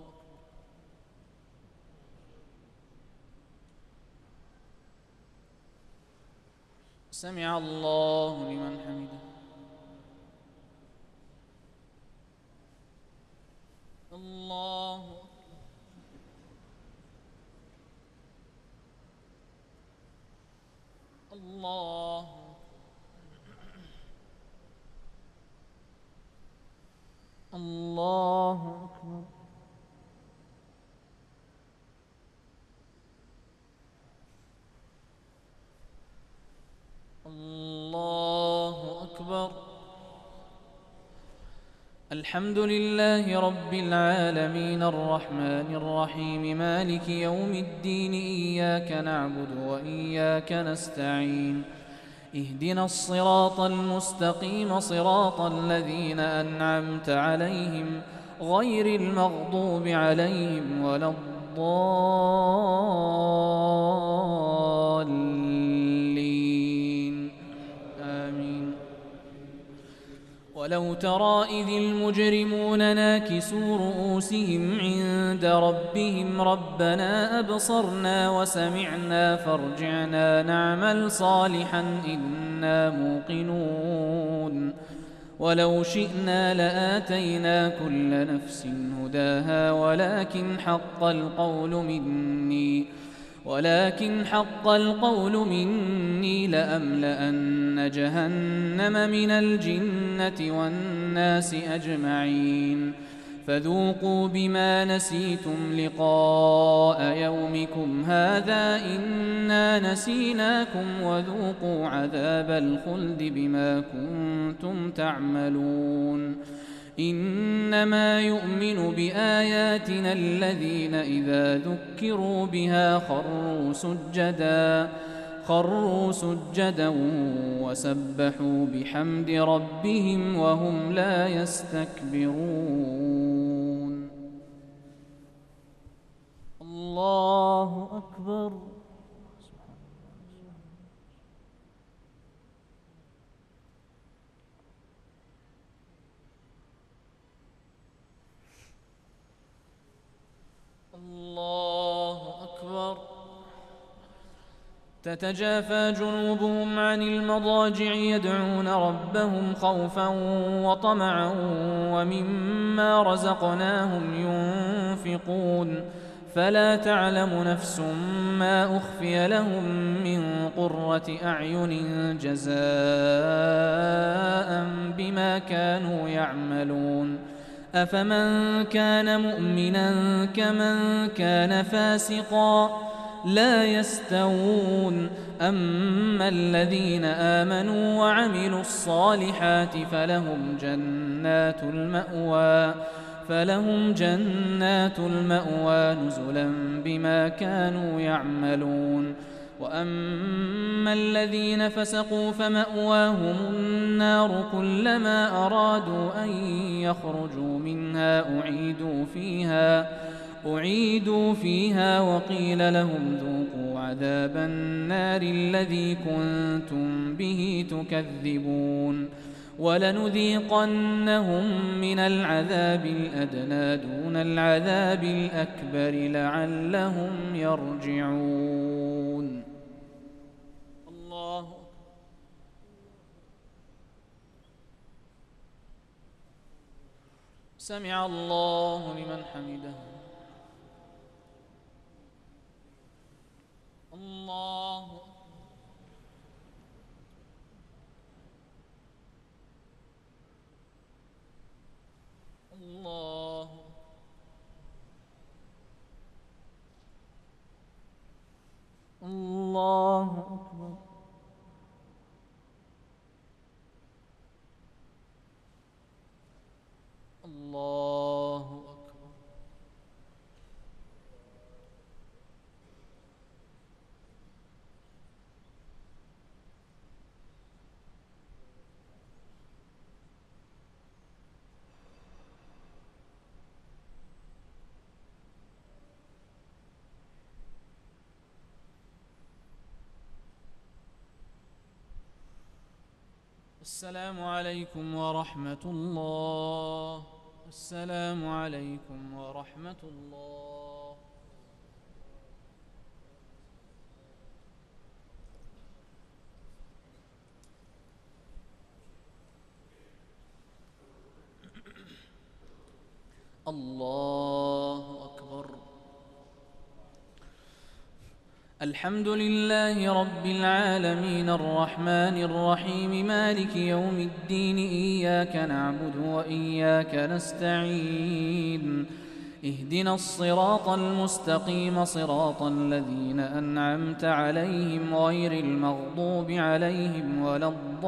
سمع الله لمن حمده. الله الله الله أكبر. الله أكبر. الحمد لله رب العالمين الرحمن الرحيم مالك يوم الدين إياك نعبد وإياك نستعين اهدنا الصراط المستقيم صراط الذين أنعمت عليهم غير المغضوب عليهم ولا الضالين آمين. ولو ترى إذ المجرمون ناكسوا رؤوسهم عند ربهم ربنا أبصرنا وسمعنا فارجعنا نعمل صالحا إنا موقنون. ولو شئنا لآتينا كل نفس هداها ولكن حق القول مني ولكن حق القول مني لأملأن جهنم من الجنة والناس أجمعين. فذوقوا بما نسيتم لقاء يومكم هذا إنا نسيناكم وذوقوا عذاب الخلد بما كنتم تعملون. إنما يؤمن بآياتنا الذين إذا ذكروا بها خروا سجدا خروا سجدا وسبحوا بحمد ربهم وهم لا يستكبرون. الله أكبر. الله أكبر. تتجافى جنوبهم عن المضاجع يدعون ربهم خوفا وطمعا ومما رزقناهم ينفقون فلا تعلم نفس ما أخفي لهم من قرة أعين جزاء بما كانوا يعملون أفمن كان مؤمنا كمن كان فاسقا لا يستوون أما الذين آمنوا وعملوا الصالحات فلهم جنات المأوى فلهم جنات المأوى نزلا بما كانوا يعملون وأما الذين فسقوا فمأواهم النار كلما أرادوا أن يخرجوا منها أعيدوا فيها أعيدوا فيها وقيل لهم ذوقوا عذاب النار الذي كنتم به تكذبون ولنذيقنهم من العذاب الأدنى دون العذاب الأكبر لعلهم يرجعون. الله سمع الله لمن حمده. الله الله الله أكبر. الله أكبر. السلام عليكم ورحمة الله. السلام عليكم ورحمة الله. الله أكبر. الحمد لله رب العالمين الرحمن الرحيم مالك يوم الدين إياك نعبد وإياك نستعين اهدنا الصراط المستقيم صراط الذين أنعمت عليهم غير المغضوب عليهم ولا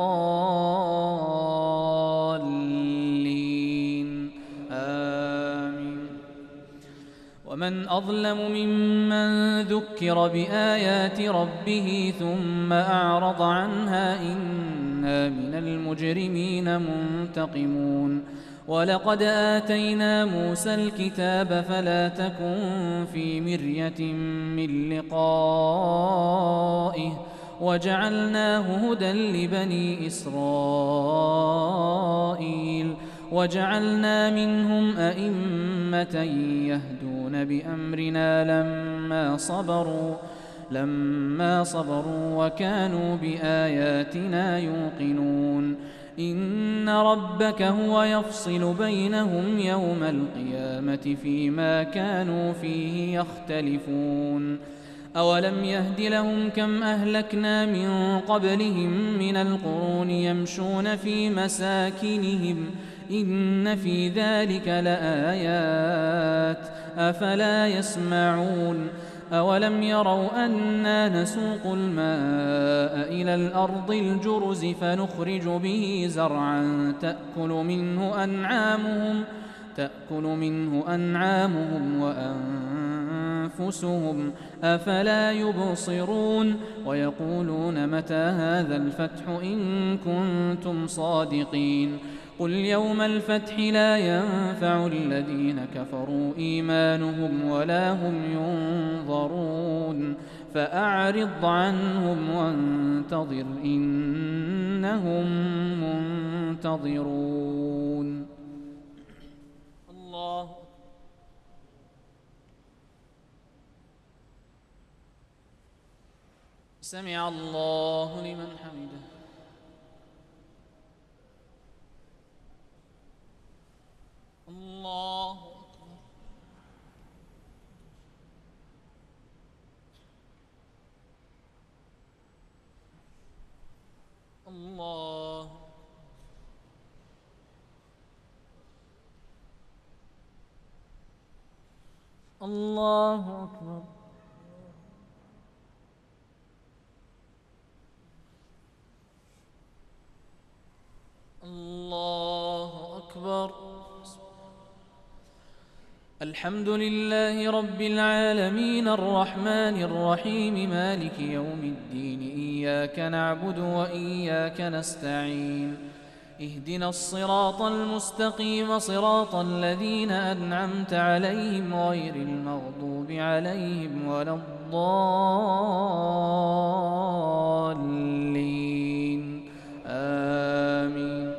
الضالين آمين. ومن أظلم ممن ذكر بآيات ربه ثم أعرض عنها إنا من المجرمين منتقمون. ولقد آتينا موسى الكتاب فلا تكن في مرية من لقائه وجعلناه هدى لبني إسرائيل وجعلنا منهم أئمة يهدون بأمرنا لما صبروا لما صبروا وكانوا بآياتنا يوقنون. إن ربك هو يفصل بينهم يوم القيامة فيما كانوا فيه يختلفون. أولم يهد لهم كم أهلكنا من قبلهم من القرون يمشون في مساكنهم إن في ذلك لآيات أفلا يسمعون. أولم يروا أنا نسوق الماء إلى الأرض الجرز فنخرج به زرعا تأكل منه أنعامهم تأكل منه أنعامهم وأنفسهم أفلا يبصرون. ويقولون متى هذا الفتح إن كنتم صادقين. قل يوم الفتح لا ينفع الذين كفروا إيمانهم ولا هم ينظرون فأعرض عنهم وانتظر إنهم منتظرون. الله سمع الله لمن حمده. الله أكبر. الله أكبر. الله أكبر. الحمد لله رب العالمين الرحمن الرحيم مالك يوم الدين إياك نعبد وإياك نستعين اهدنا الصراط المستقيم صراط الذين أنعمت عليهم غير المغضوب عليهم ولا الضالين آمين.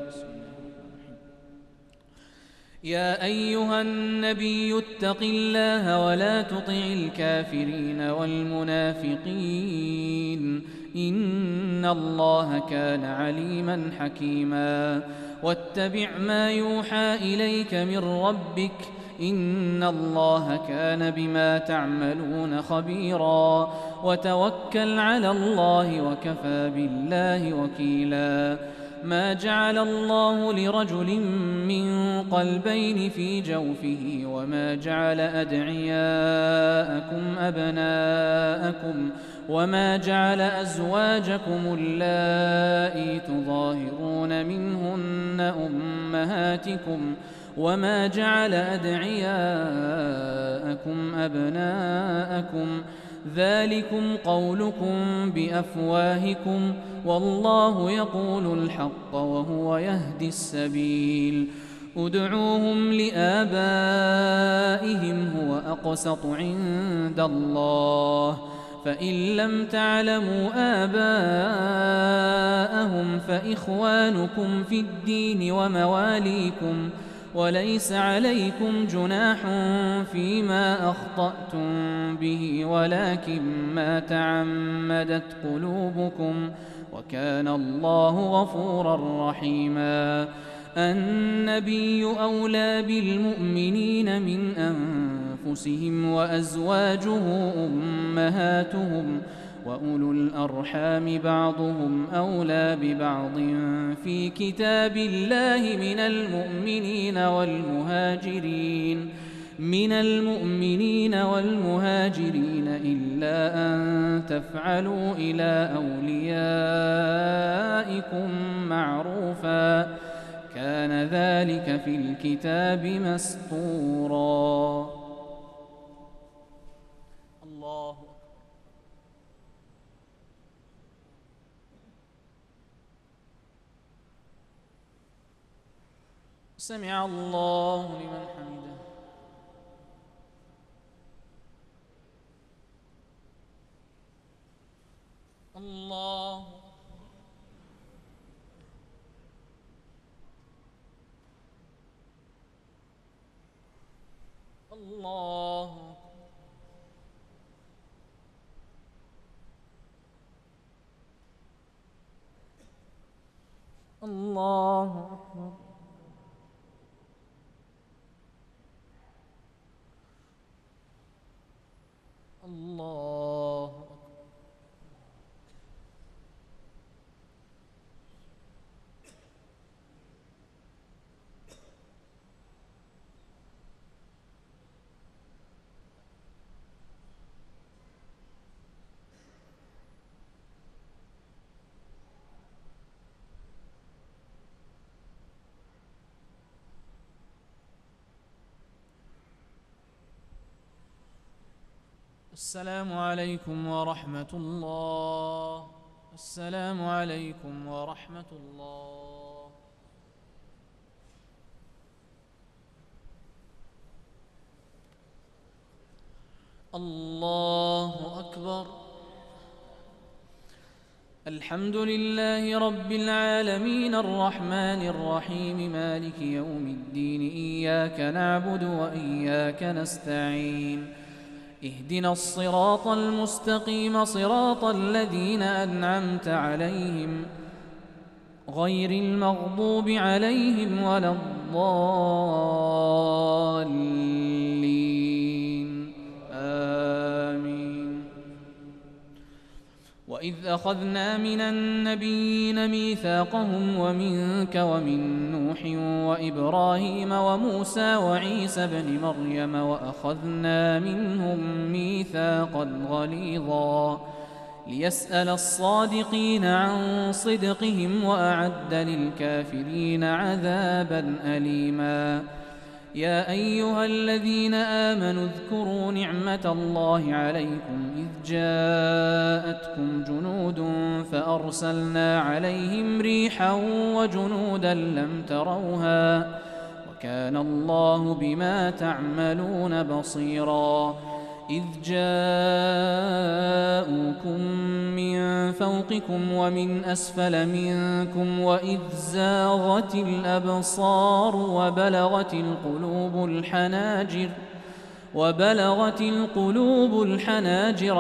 يا أيها النبي اتق الله ولا تطع الكافرين والمنافقين إن الله كان عليما حكيما. واتبع ما يوحى إليك من ربك إن الله كان بما تعملون خبيرا. وتوكل على الله وكفى بالله وكيلا. ما جعل الله لرجل من قلبين في جوفه وما جعل أدعياءكم أبناءكم وما جعل أزواجكم اللائي تظاهرون منهن أمهاتكم وما جعل أدعياءكم أبناءكم ذلكم قولكم بأفواهكم والله يقول الحق وهو يهدي السبيل. ادعوهم لآبائهم هو أقسط عند الله فإن لم تعلموا آباءهم فإخوانكم في الدين ومواليكم وليس عليكم جناح فيما أخطأتم به ولكن ما تعمدت قلوبكم وكان الله غفورا رحيما. النبي أولى بالمؤمنين من أنفسهم وأزواجه أمهاتهم وأولو الأرحام بعضهم أولى ببعض في كتاب الله من المؤمنين والمهاجرين من المؤمنين والمهاجرين إلا أن تفعلوا إلى أوليائكم معروفا كان ذلك في الكتاب مسطورا. الله سمع الله لمن حمده. الله الله الله أكبر. الله السلام عليكم ورحمة الله. السلام عليكم ورحمة الله. الله أكبر. الحمد لله رب العالمين الرحمن الرحيم مالك يوم الدين إياك نعبد وإياك نستعين اهدنا الصراط المستقيم صراط الذين أنعمت عليهم غير المغضوب عليهم ولا الضالين آمين. وإن وإذ أخذنا من النبيين ميثاقهم ومنك ومن نوح وإبراهيم وموسى وعيسى بن مريم وأخذنا منهم ميثاقا غليظا ليسأل الصادقين عن صدقهم وأعد للكافرين عذابا أليما. يا أيها الذين آمنوا اذكروا نعمة الله عليكم إذ جاءتكم جنود فأرسلنا عليهم ريحا وجنودا لم تروها وكان الله بما تعملون بصيرا. إذ جاءوكم من فوقكم ومن أسفل منكم وإذ زاغت الأبصار وبلغت القلوب الحناجر وبلغت القلوب الحناجر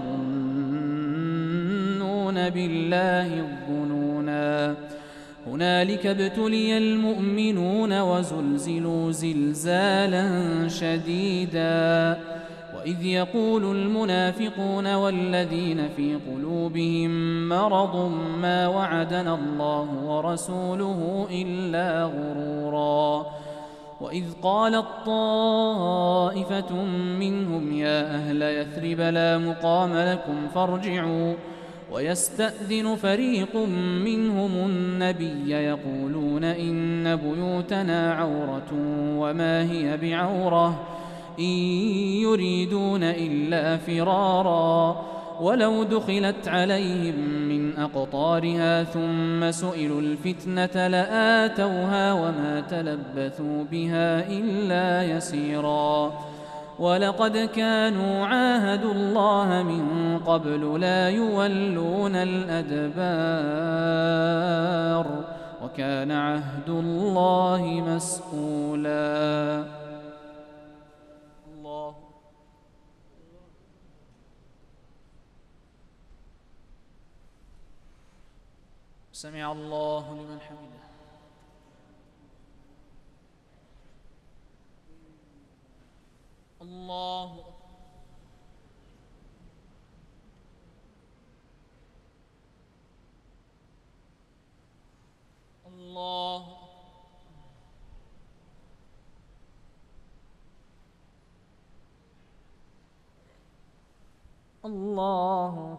وتظنون بالله الظنونا. هنالك ابتلي المؤمنون وزلزلوا زلزالا شديدا. وإذ يقول المنافقون والذين في قلوبهم مرض ما وعدنا الله ورسوله إلا غرورا. وإذ قالت طائفة منهم يا أهل يثرب لا مقام لكم فارجعوا ويستأذن فريق منهم النبي يقولون إن بيوتنا عورة وما هي بعورة إن يريدون إلا فرارا. ولو دخلت عليهم من أقطارها ثم سئلوا الفتنة لآتوها وما تلبثوا بها إلا يسيرا. ولقد كانوا عاهدوا الله من قبل لا يولون الأدبار وكان عهد الله مسؤولا. الله سمع الله لمن حمده. الله الله الله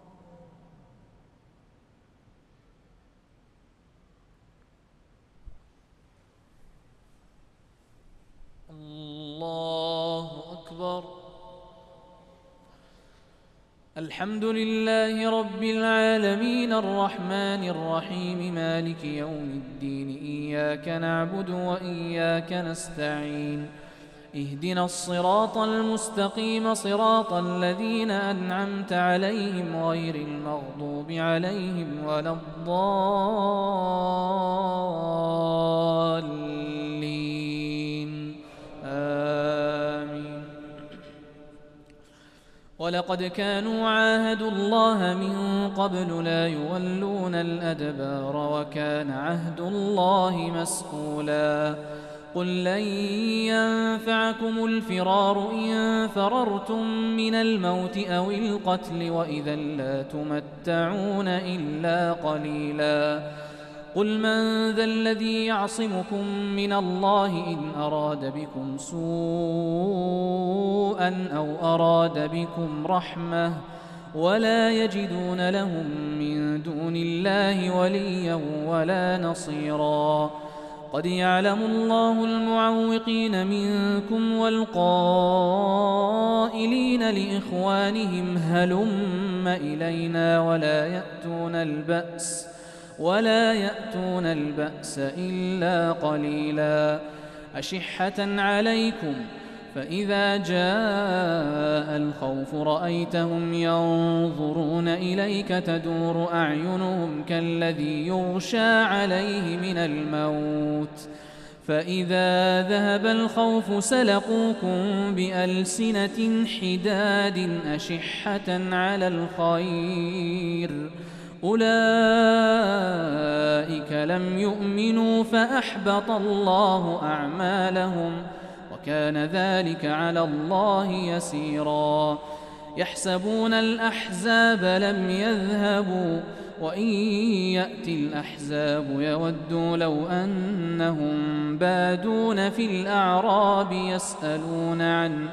الله أكبر. الحمد لله رب العالمين الرحمن الرحيم مالك يوم الدين إياك نعبد وإياك نستعين اهدنا الصراط المستقيم صراط الذين أنعمت عليهم غير المغضوب عليهم ولا الضالين آمين. ولقد كانوا عاهدوا الله من قبل لا يولون الأدبار وكان عهد الله مسؤولا. قل لن ينفعكم الفرار إن فررتم من الموت أو القتل وإذا لا تمتعون إلا قليلا. قل من ذا الذي يعصمكم من الله إن أراد بكم سوءا أو أراد بكم رحمة ولا يجدون لهم من دون الله وليا ولا نصيرا. قد يعلم الله المعوقين منكم والقائلين لإخوانهم هلم إلينا ولا يأتون البأس ولا يأتون البأس إلا قليلا. أشحة عليكم فإذا جاء الخوف رأيتهم ينظرون إليك تدور أعينهم كالذي يغشى عليه من الموت فإذا ذهب الخوف سلقوكم بألسنة حداد أشحة على الخير أولئك لم يؤمنوا فأحبط الله أعمالهم وكان ذلك على الله يسيرا. يحسبون الأحزاب لم يذهبوا وإن يأتي الأحزاب يودوا لو أنهم بادون في الأعراب يسألون عن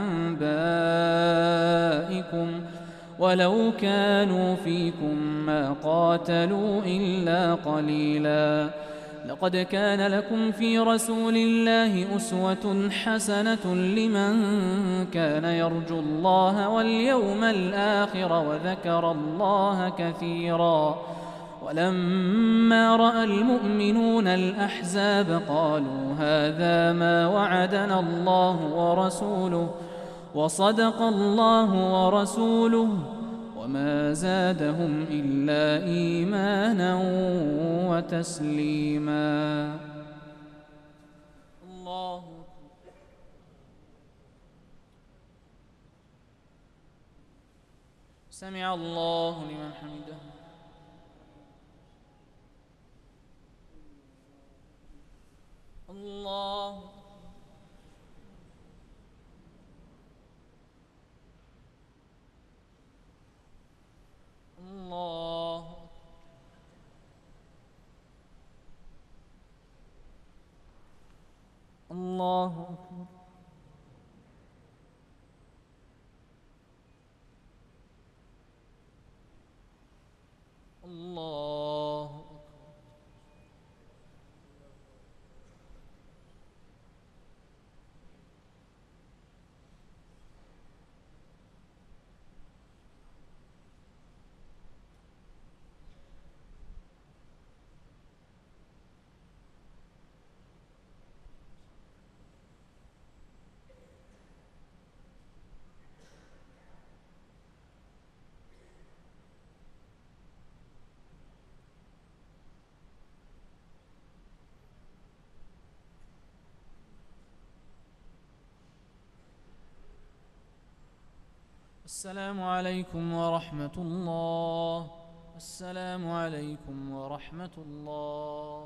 أنبائكم ولو كانوا فيكم ما قاتلوا إلا قليلا. لقد كان لكم في رسول الله أسوة حسنة لمن كان يرجو الله واليوم الآخر وذكر الله كثيرا. ولما رأى المؤمنون الأحزاب قالوا هذا ما وعدنا الله ورسوله وصدق الله ورسوله وما زادهم إلا إيمانا وتسليما. الله سمع الله لمن حمده. الله الله الله أكبر. الله أكبر. السلام عليكم ورحمة الله. السلام عليكم ورحمة الله.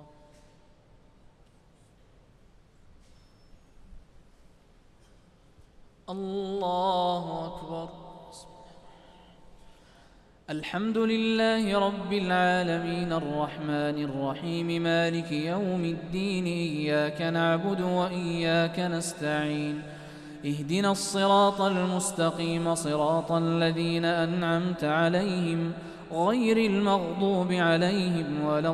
الله أكبر. الحمد لله رب العالمين الرحمن الرحيم مالك يوم الدين إياك نعبد وإياك نستعين اهدنا الصراط المستقيم صراط الذين أنعمت عليهم غير المغضوب عليهم ولا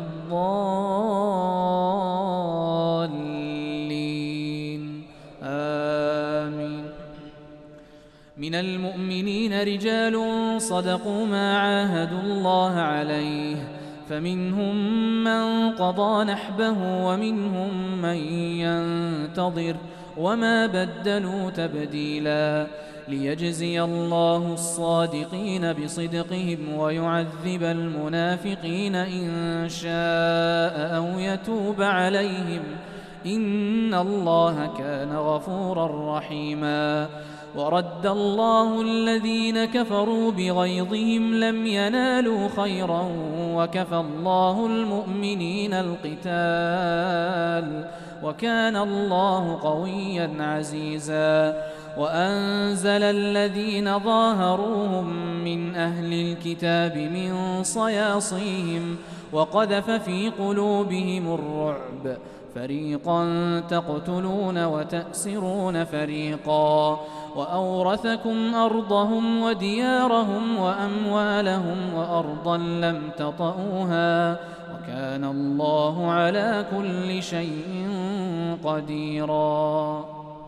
الضالين آمين. من المؤمنين رجال صدقوا ما عاهدوا الله عليه فمنهم من قضى نحبه ومنهم من ينتظر وما بدلوا تبديلا ليجزي الله الصادقين بصدقهم ويعذب المنافقين إن شاء أو يتوب عليهم إن الله كان غفورا رحيما. ورد الله الذين كفروا بغيظهم لم ينالوا خيرا وكفى الله المؤمنين القتال وكان الله قويا عزيزا. وأنزل الذين ظاهروهم من أهل الكتاب من صياصيهم وقذف في قلوبهم الرعب فريقا تقتلون وتأسرون فريقا وأورثكم أرضهم وديارهم وأموالهم وأرضا لم تطئوها وكان الله على كل شيء قديرا.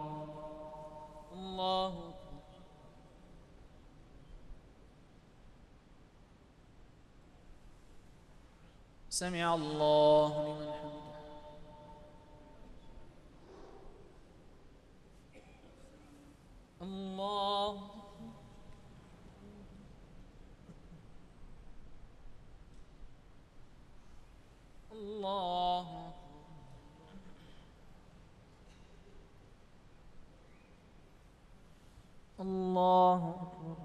الله سمع الله لمن حمده. الله الله الله أكبر.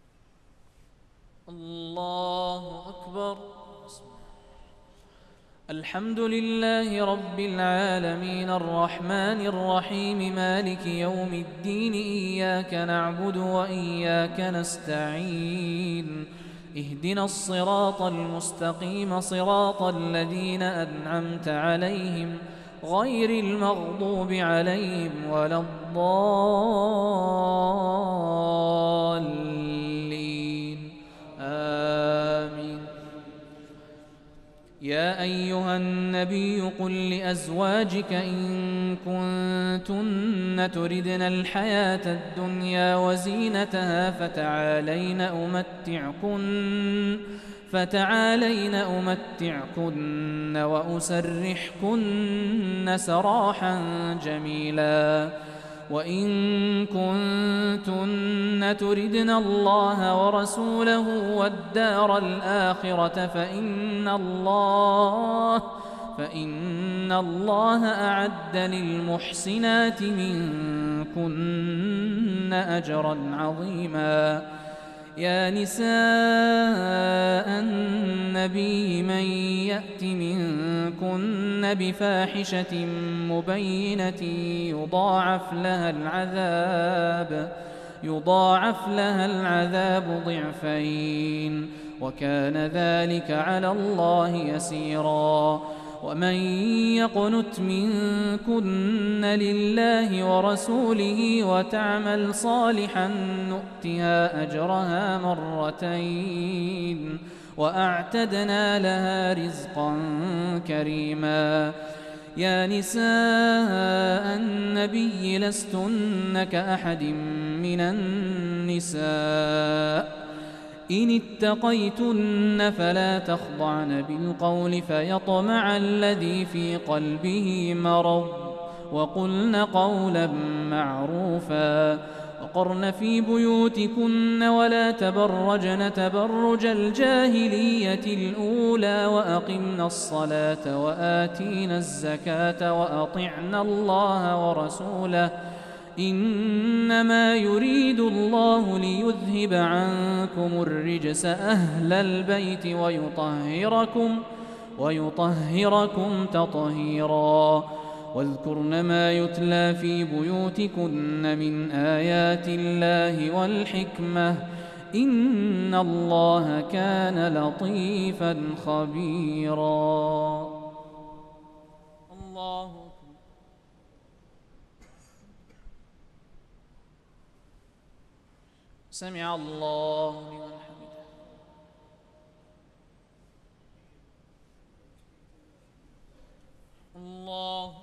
الله أكبر. الحمد لله رب العالمين الرحمن الرحيم مالك يوم الدين إياك نعبد وإياك نستعين اهدنا الصراط المستقيم صراط الذين أنعمت عليهم غير المغضوب عليهم ولا الضالين آمين. يا أيها النبي قل لأزواجك إن كنتن تردن الحياة الدنيا وزينتها فتعالين أمتعكن فتعالين أمتعكن وأسرحكن سراحا جميلا وإن كنتن تردن الله ورسوله والدار الآخرة فإن الله فإن الله أعد للمحسنات منكن أجرا عظيما. يا نساء النبي من يأت منكن بفاحشة مبينة يضاعف لها العذاب يضاعف لها العذاب ضعفين وكان ذلك على الله يسيرا. ومن يقنت منكن لله ورسوله وتعمل صالحا نؤتها أجرها مرتين وأعتدنا لها رزقا كريما. يا نساء النبي لستن كأحد من النساء إن اتقيتن فلا تخضعن بالقول فيطمع الذي في قلبه مرض وقلن قولا معروفا وقرن في بيوتكن ولا تبرجن تبرج الجاهلية الأولى وأقمن الصلاة وآتين الزكاة وأطعن الله ورسوله إنما يريد الله ليذهب عنكم الرجس أهل البيت ويطهركم ويطهركم تطهيرا. واذكرن ما يتلى في بيوتكن من آيات الله والحكمة إن الله كان لطيفا خبيرا. الله سمع الله لمن حمده. الله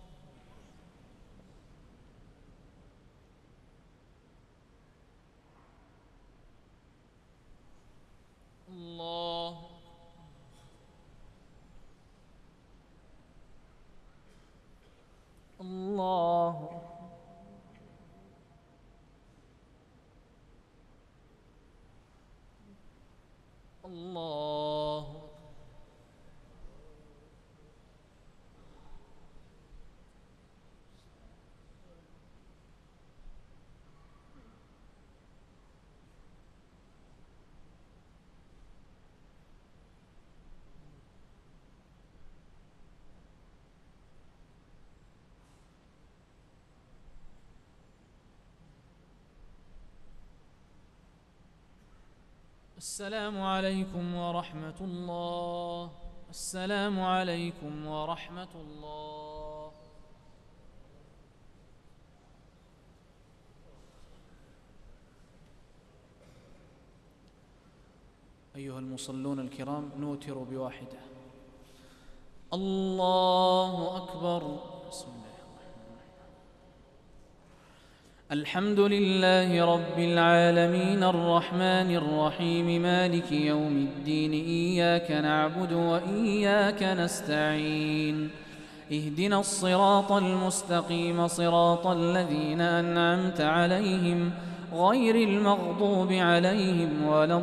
الله الله الله السلام عليكم ورحمة الله. السلام عليكم ورحمة الله. أيها المصلون الكرام نوتر بواحدة. الله أكبر. بسم الله. الحمد لله رب العالمين الرحمن الرحيم مالك يوم الدين إياك نعبد وإياك نستعين اهدنا الصراط المستقيم صراط الذين أنعمت عليهم غير المغضوب عليهم ولا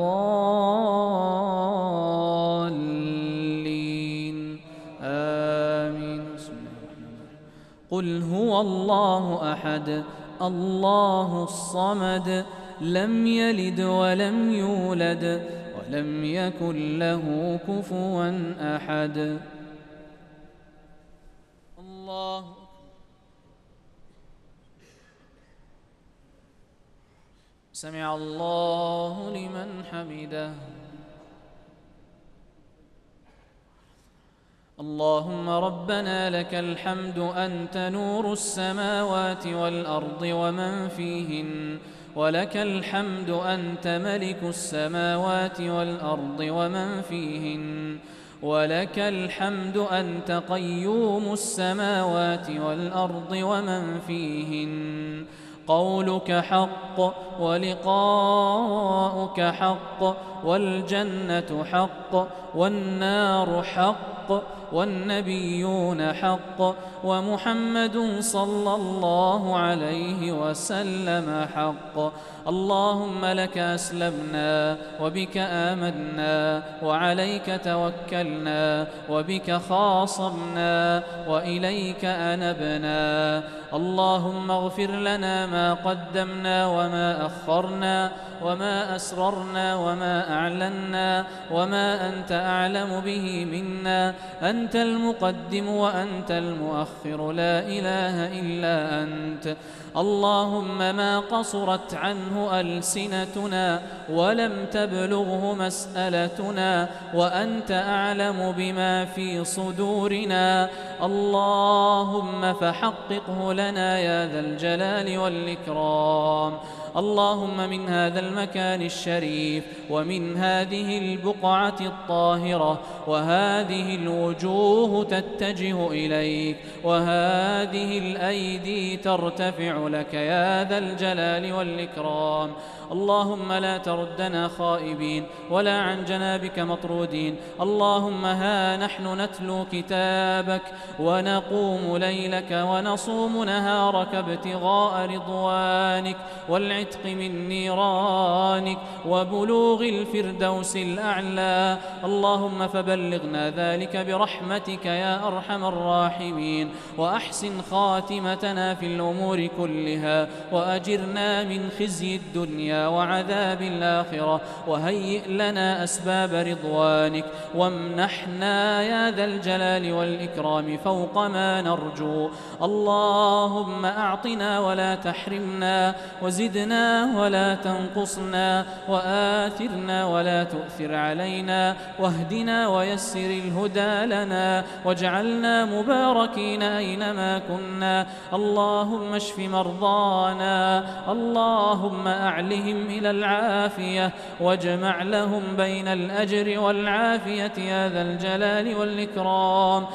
الضالين آمين. قل هو الله أحد الله الصمد لم يلد ولم يولد ولم يكن له كفوا أحد. الله أكبر. سمع الله لمن حمده. اللهم ربنا لك الحمد أنت نور السماوات والأرض ومن فيهن، ولك الحمد أنت ملك السماوات والأرض ومن فيهن، ولك الحمد أنت قيوم السماوات والأرض ومن فيهن. قولك حق ولقاؤك حق، والجنة حق والنار حق والنبيون حق ومحمد صلى الله عليه وسلم حق. اللهم لك أسلمنا وبك آمنا وعليك توكلنا وبك خاصمنا وإليك أنبنا. اللهم اغفر لنا ما قدمنا وما أخرنا وما أسررنا وما أعلنا وما أنت أعلم به منا. أنت المقدم وأنت المؤخر، لا إله إلا أنت. اللهم ما قصرت عنه ألسنتنا ولم تبلغه مسألتنا، وأنت أعلم بما في صدورنا. اللهم فحققه لنا يا ذا الجلال والإكرام. اللهم من هذا المكان الشريف ومن هذه البقعة الطاهرة وهذه الوجوه تتجه إليك وهذه الأيدي ترتفع لك يا ذا الجلال والإكرام. اللهم لا تردنا خائبين ولا عن جنابك مطرودين. اللهم ها نحن نتلو كتابك ونقوم ليلك ونصوم نهارك ابتغاء رضوانك والعتق من نيرانك وبلوغ الفردوس الأعلى. اللهم فبلغنا ذلك برحمتك يا أرحم الراحمين، وأحسن خاتمتنا في الأمور كلها، وأجرنا من خزي الدنيا وعذاب الآخرة، وهيئ لنا أسباب رضوانك، وامنحنا يا ذا الجلال والإكرام فوق ما نرجو. اللهم أعطنا ولا تحرمنا، وزدنا ولا تنقصنا، وآثرنا ولا تؤثر علينا، واهدنا ويسر الهدى لنا، واجعلنا مباركين أينما كنا. اللهم اشف مرضانا، اللهم أعلهم إلى العافية، واجمع لهم بين الأجر والعافية يا ذا الجلال والإكرام.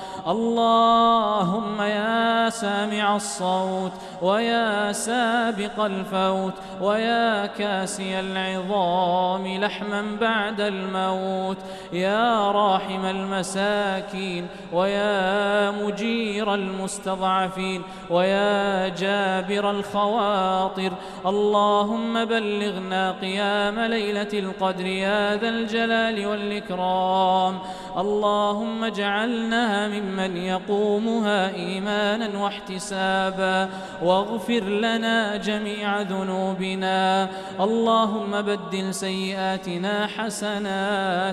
اللهم يا سامع الصوت ويا سابق الفوت ويا كاسي العظام لحما بعد الموت، يا راحم المساكين ويا مجير المستضعفين ويا جابر الخواطر، اللهم بلغنا قيام ليلة القدر يا ذا الجلال والإكرام. اللهم اجعلنا ممن يقومها إيمانا واحتسابا، واغفر لنا جميع ذنوبنا. اللهم بدل سيئاتنا حسنات.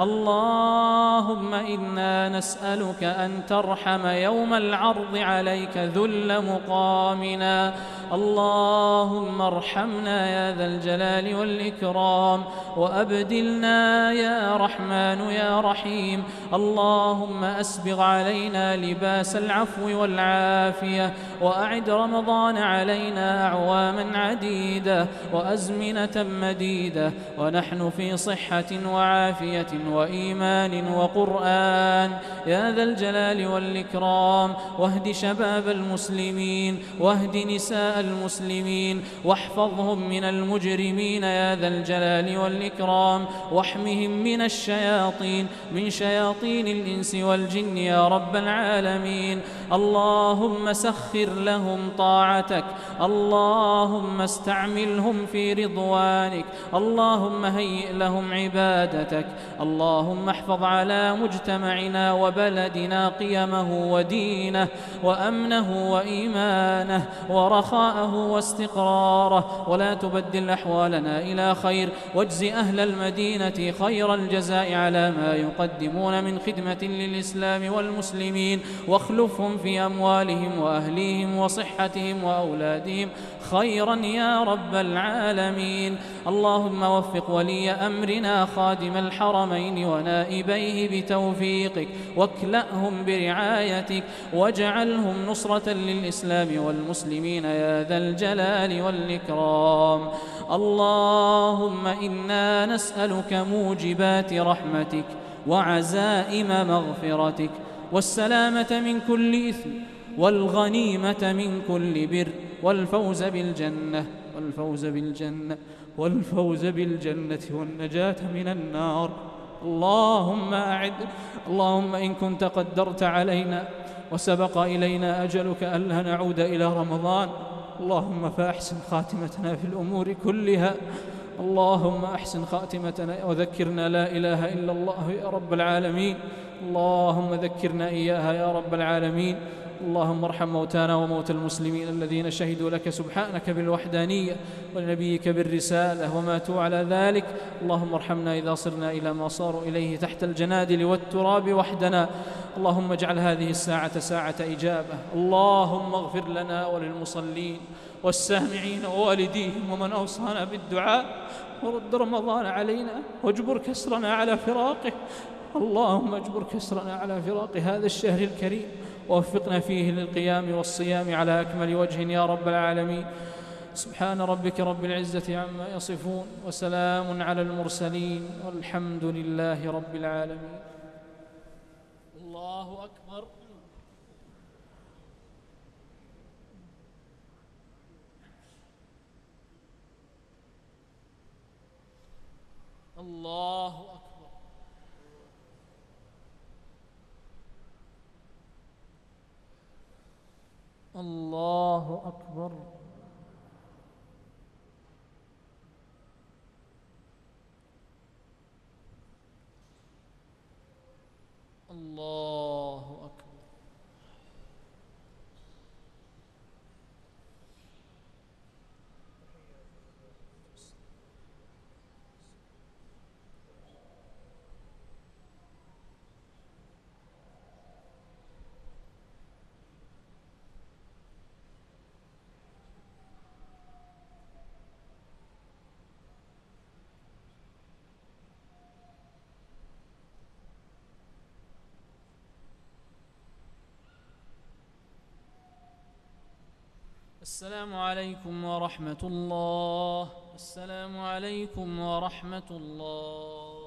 اللهم إنا نسألك أن ترحم يوم العرض عليك ذل مقامنا. اللهم ارحمنا يا ذا الجلال والإكرام، وأبدلنا يا رحمن يا رحيم. اللهم أسبغ علينا لباس العفو والعافية، وأعد رمضان علينا أعواما عديدة وأزمنة مديدة، ونحن في صحة وعافية وإيمان وقرآن يا ذا الجلال والإكرام. واهد شباب المسلمين، واهد نساء المسلمين، واحفظهم من المجرمين يا ذا الجلال والإكرام، واحمهم من الشياطين، من شياطين الإنس والجن يا رب العالمين. اللهم سخر لهم طاعتك، اللهم استعملهم في رضوانك، اللهم هيئ لهم عبادتك. اللهم احفظ على مجتمعنا وبلدنا قيمه ودينه وأمنه وإيمانه ورخاءه واستقراره، ولا تبدل أحوالنا إلى خير، واجز أهل المدينة خير الجزاء على ما يقدم يقدمون من خدمة للإسلام والمسلمين، واخلفهم في أموالهم وأهليهم وصحتهم وأولادهم خيرا يا رب العالمين. اللهم وفق ولي أمرنا خادم الحرمين ونائبيه بتوفيقك، واكلأهم برعايتك، واجعلهم نصرة للإسلام والمسلمين يا ذا الجلال والإكرام. اللهم إنا نسألك موجبات رحمتك وعزائم مغفرتك والسلامة من كل إثم والغنيمة من كل بر والفوز بالجنة والفوز بالجنة والفوز بالجنة والنجاة من النار. اللهم أعد اللهم إن كنت قدرت علينا وسبق إلينا أجلك ألا نعود إلى رمضان، اللهم فأحسن خاتمتنا في الأمور كلها. اللهم أحسن خاتمتنا وذكرنا لا إله إلا الله يا رب العالمين. اللهم ذكرنا إياها يا رب العالمين. اللهم ارحم موتانا وموتى المسلمين الذين شهدوا لك سبحانك بالوحدانية ولنبيك بالرسالة وماتوا على ذلك. اللهم ارحمنا إذا صرنا إلى ما صاروا إليه تحت الجنادل والتراب وحدنا. اللهم اجعل هذه الساعة ساعة إجابة. اللهم اغفر لنا وللمصلين والسامعين ووالديهم ومن أوصانا بالدعاء، ورد رمضان علينا واجبر كسرنا على فراقه. اللهم اجبر كسرنا على فراق هذا الشهر الكريم، ووفقنا فيه للقيام والصيام على أكمل وجه يا رب العالمين. سبحان ربك رب العزة عما يصفون، وسلام على المرسلين، والحمد لله رب العالمين. الله أكبر. الله أكبر. الله أكبر. الله أكبر. السلام عليكم ورحمة الله. السلام عليكم ورحمة الله.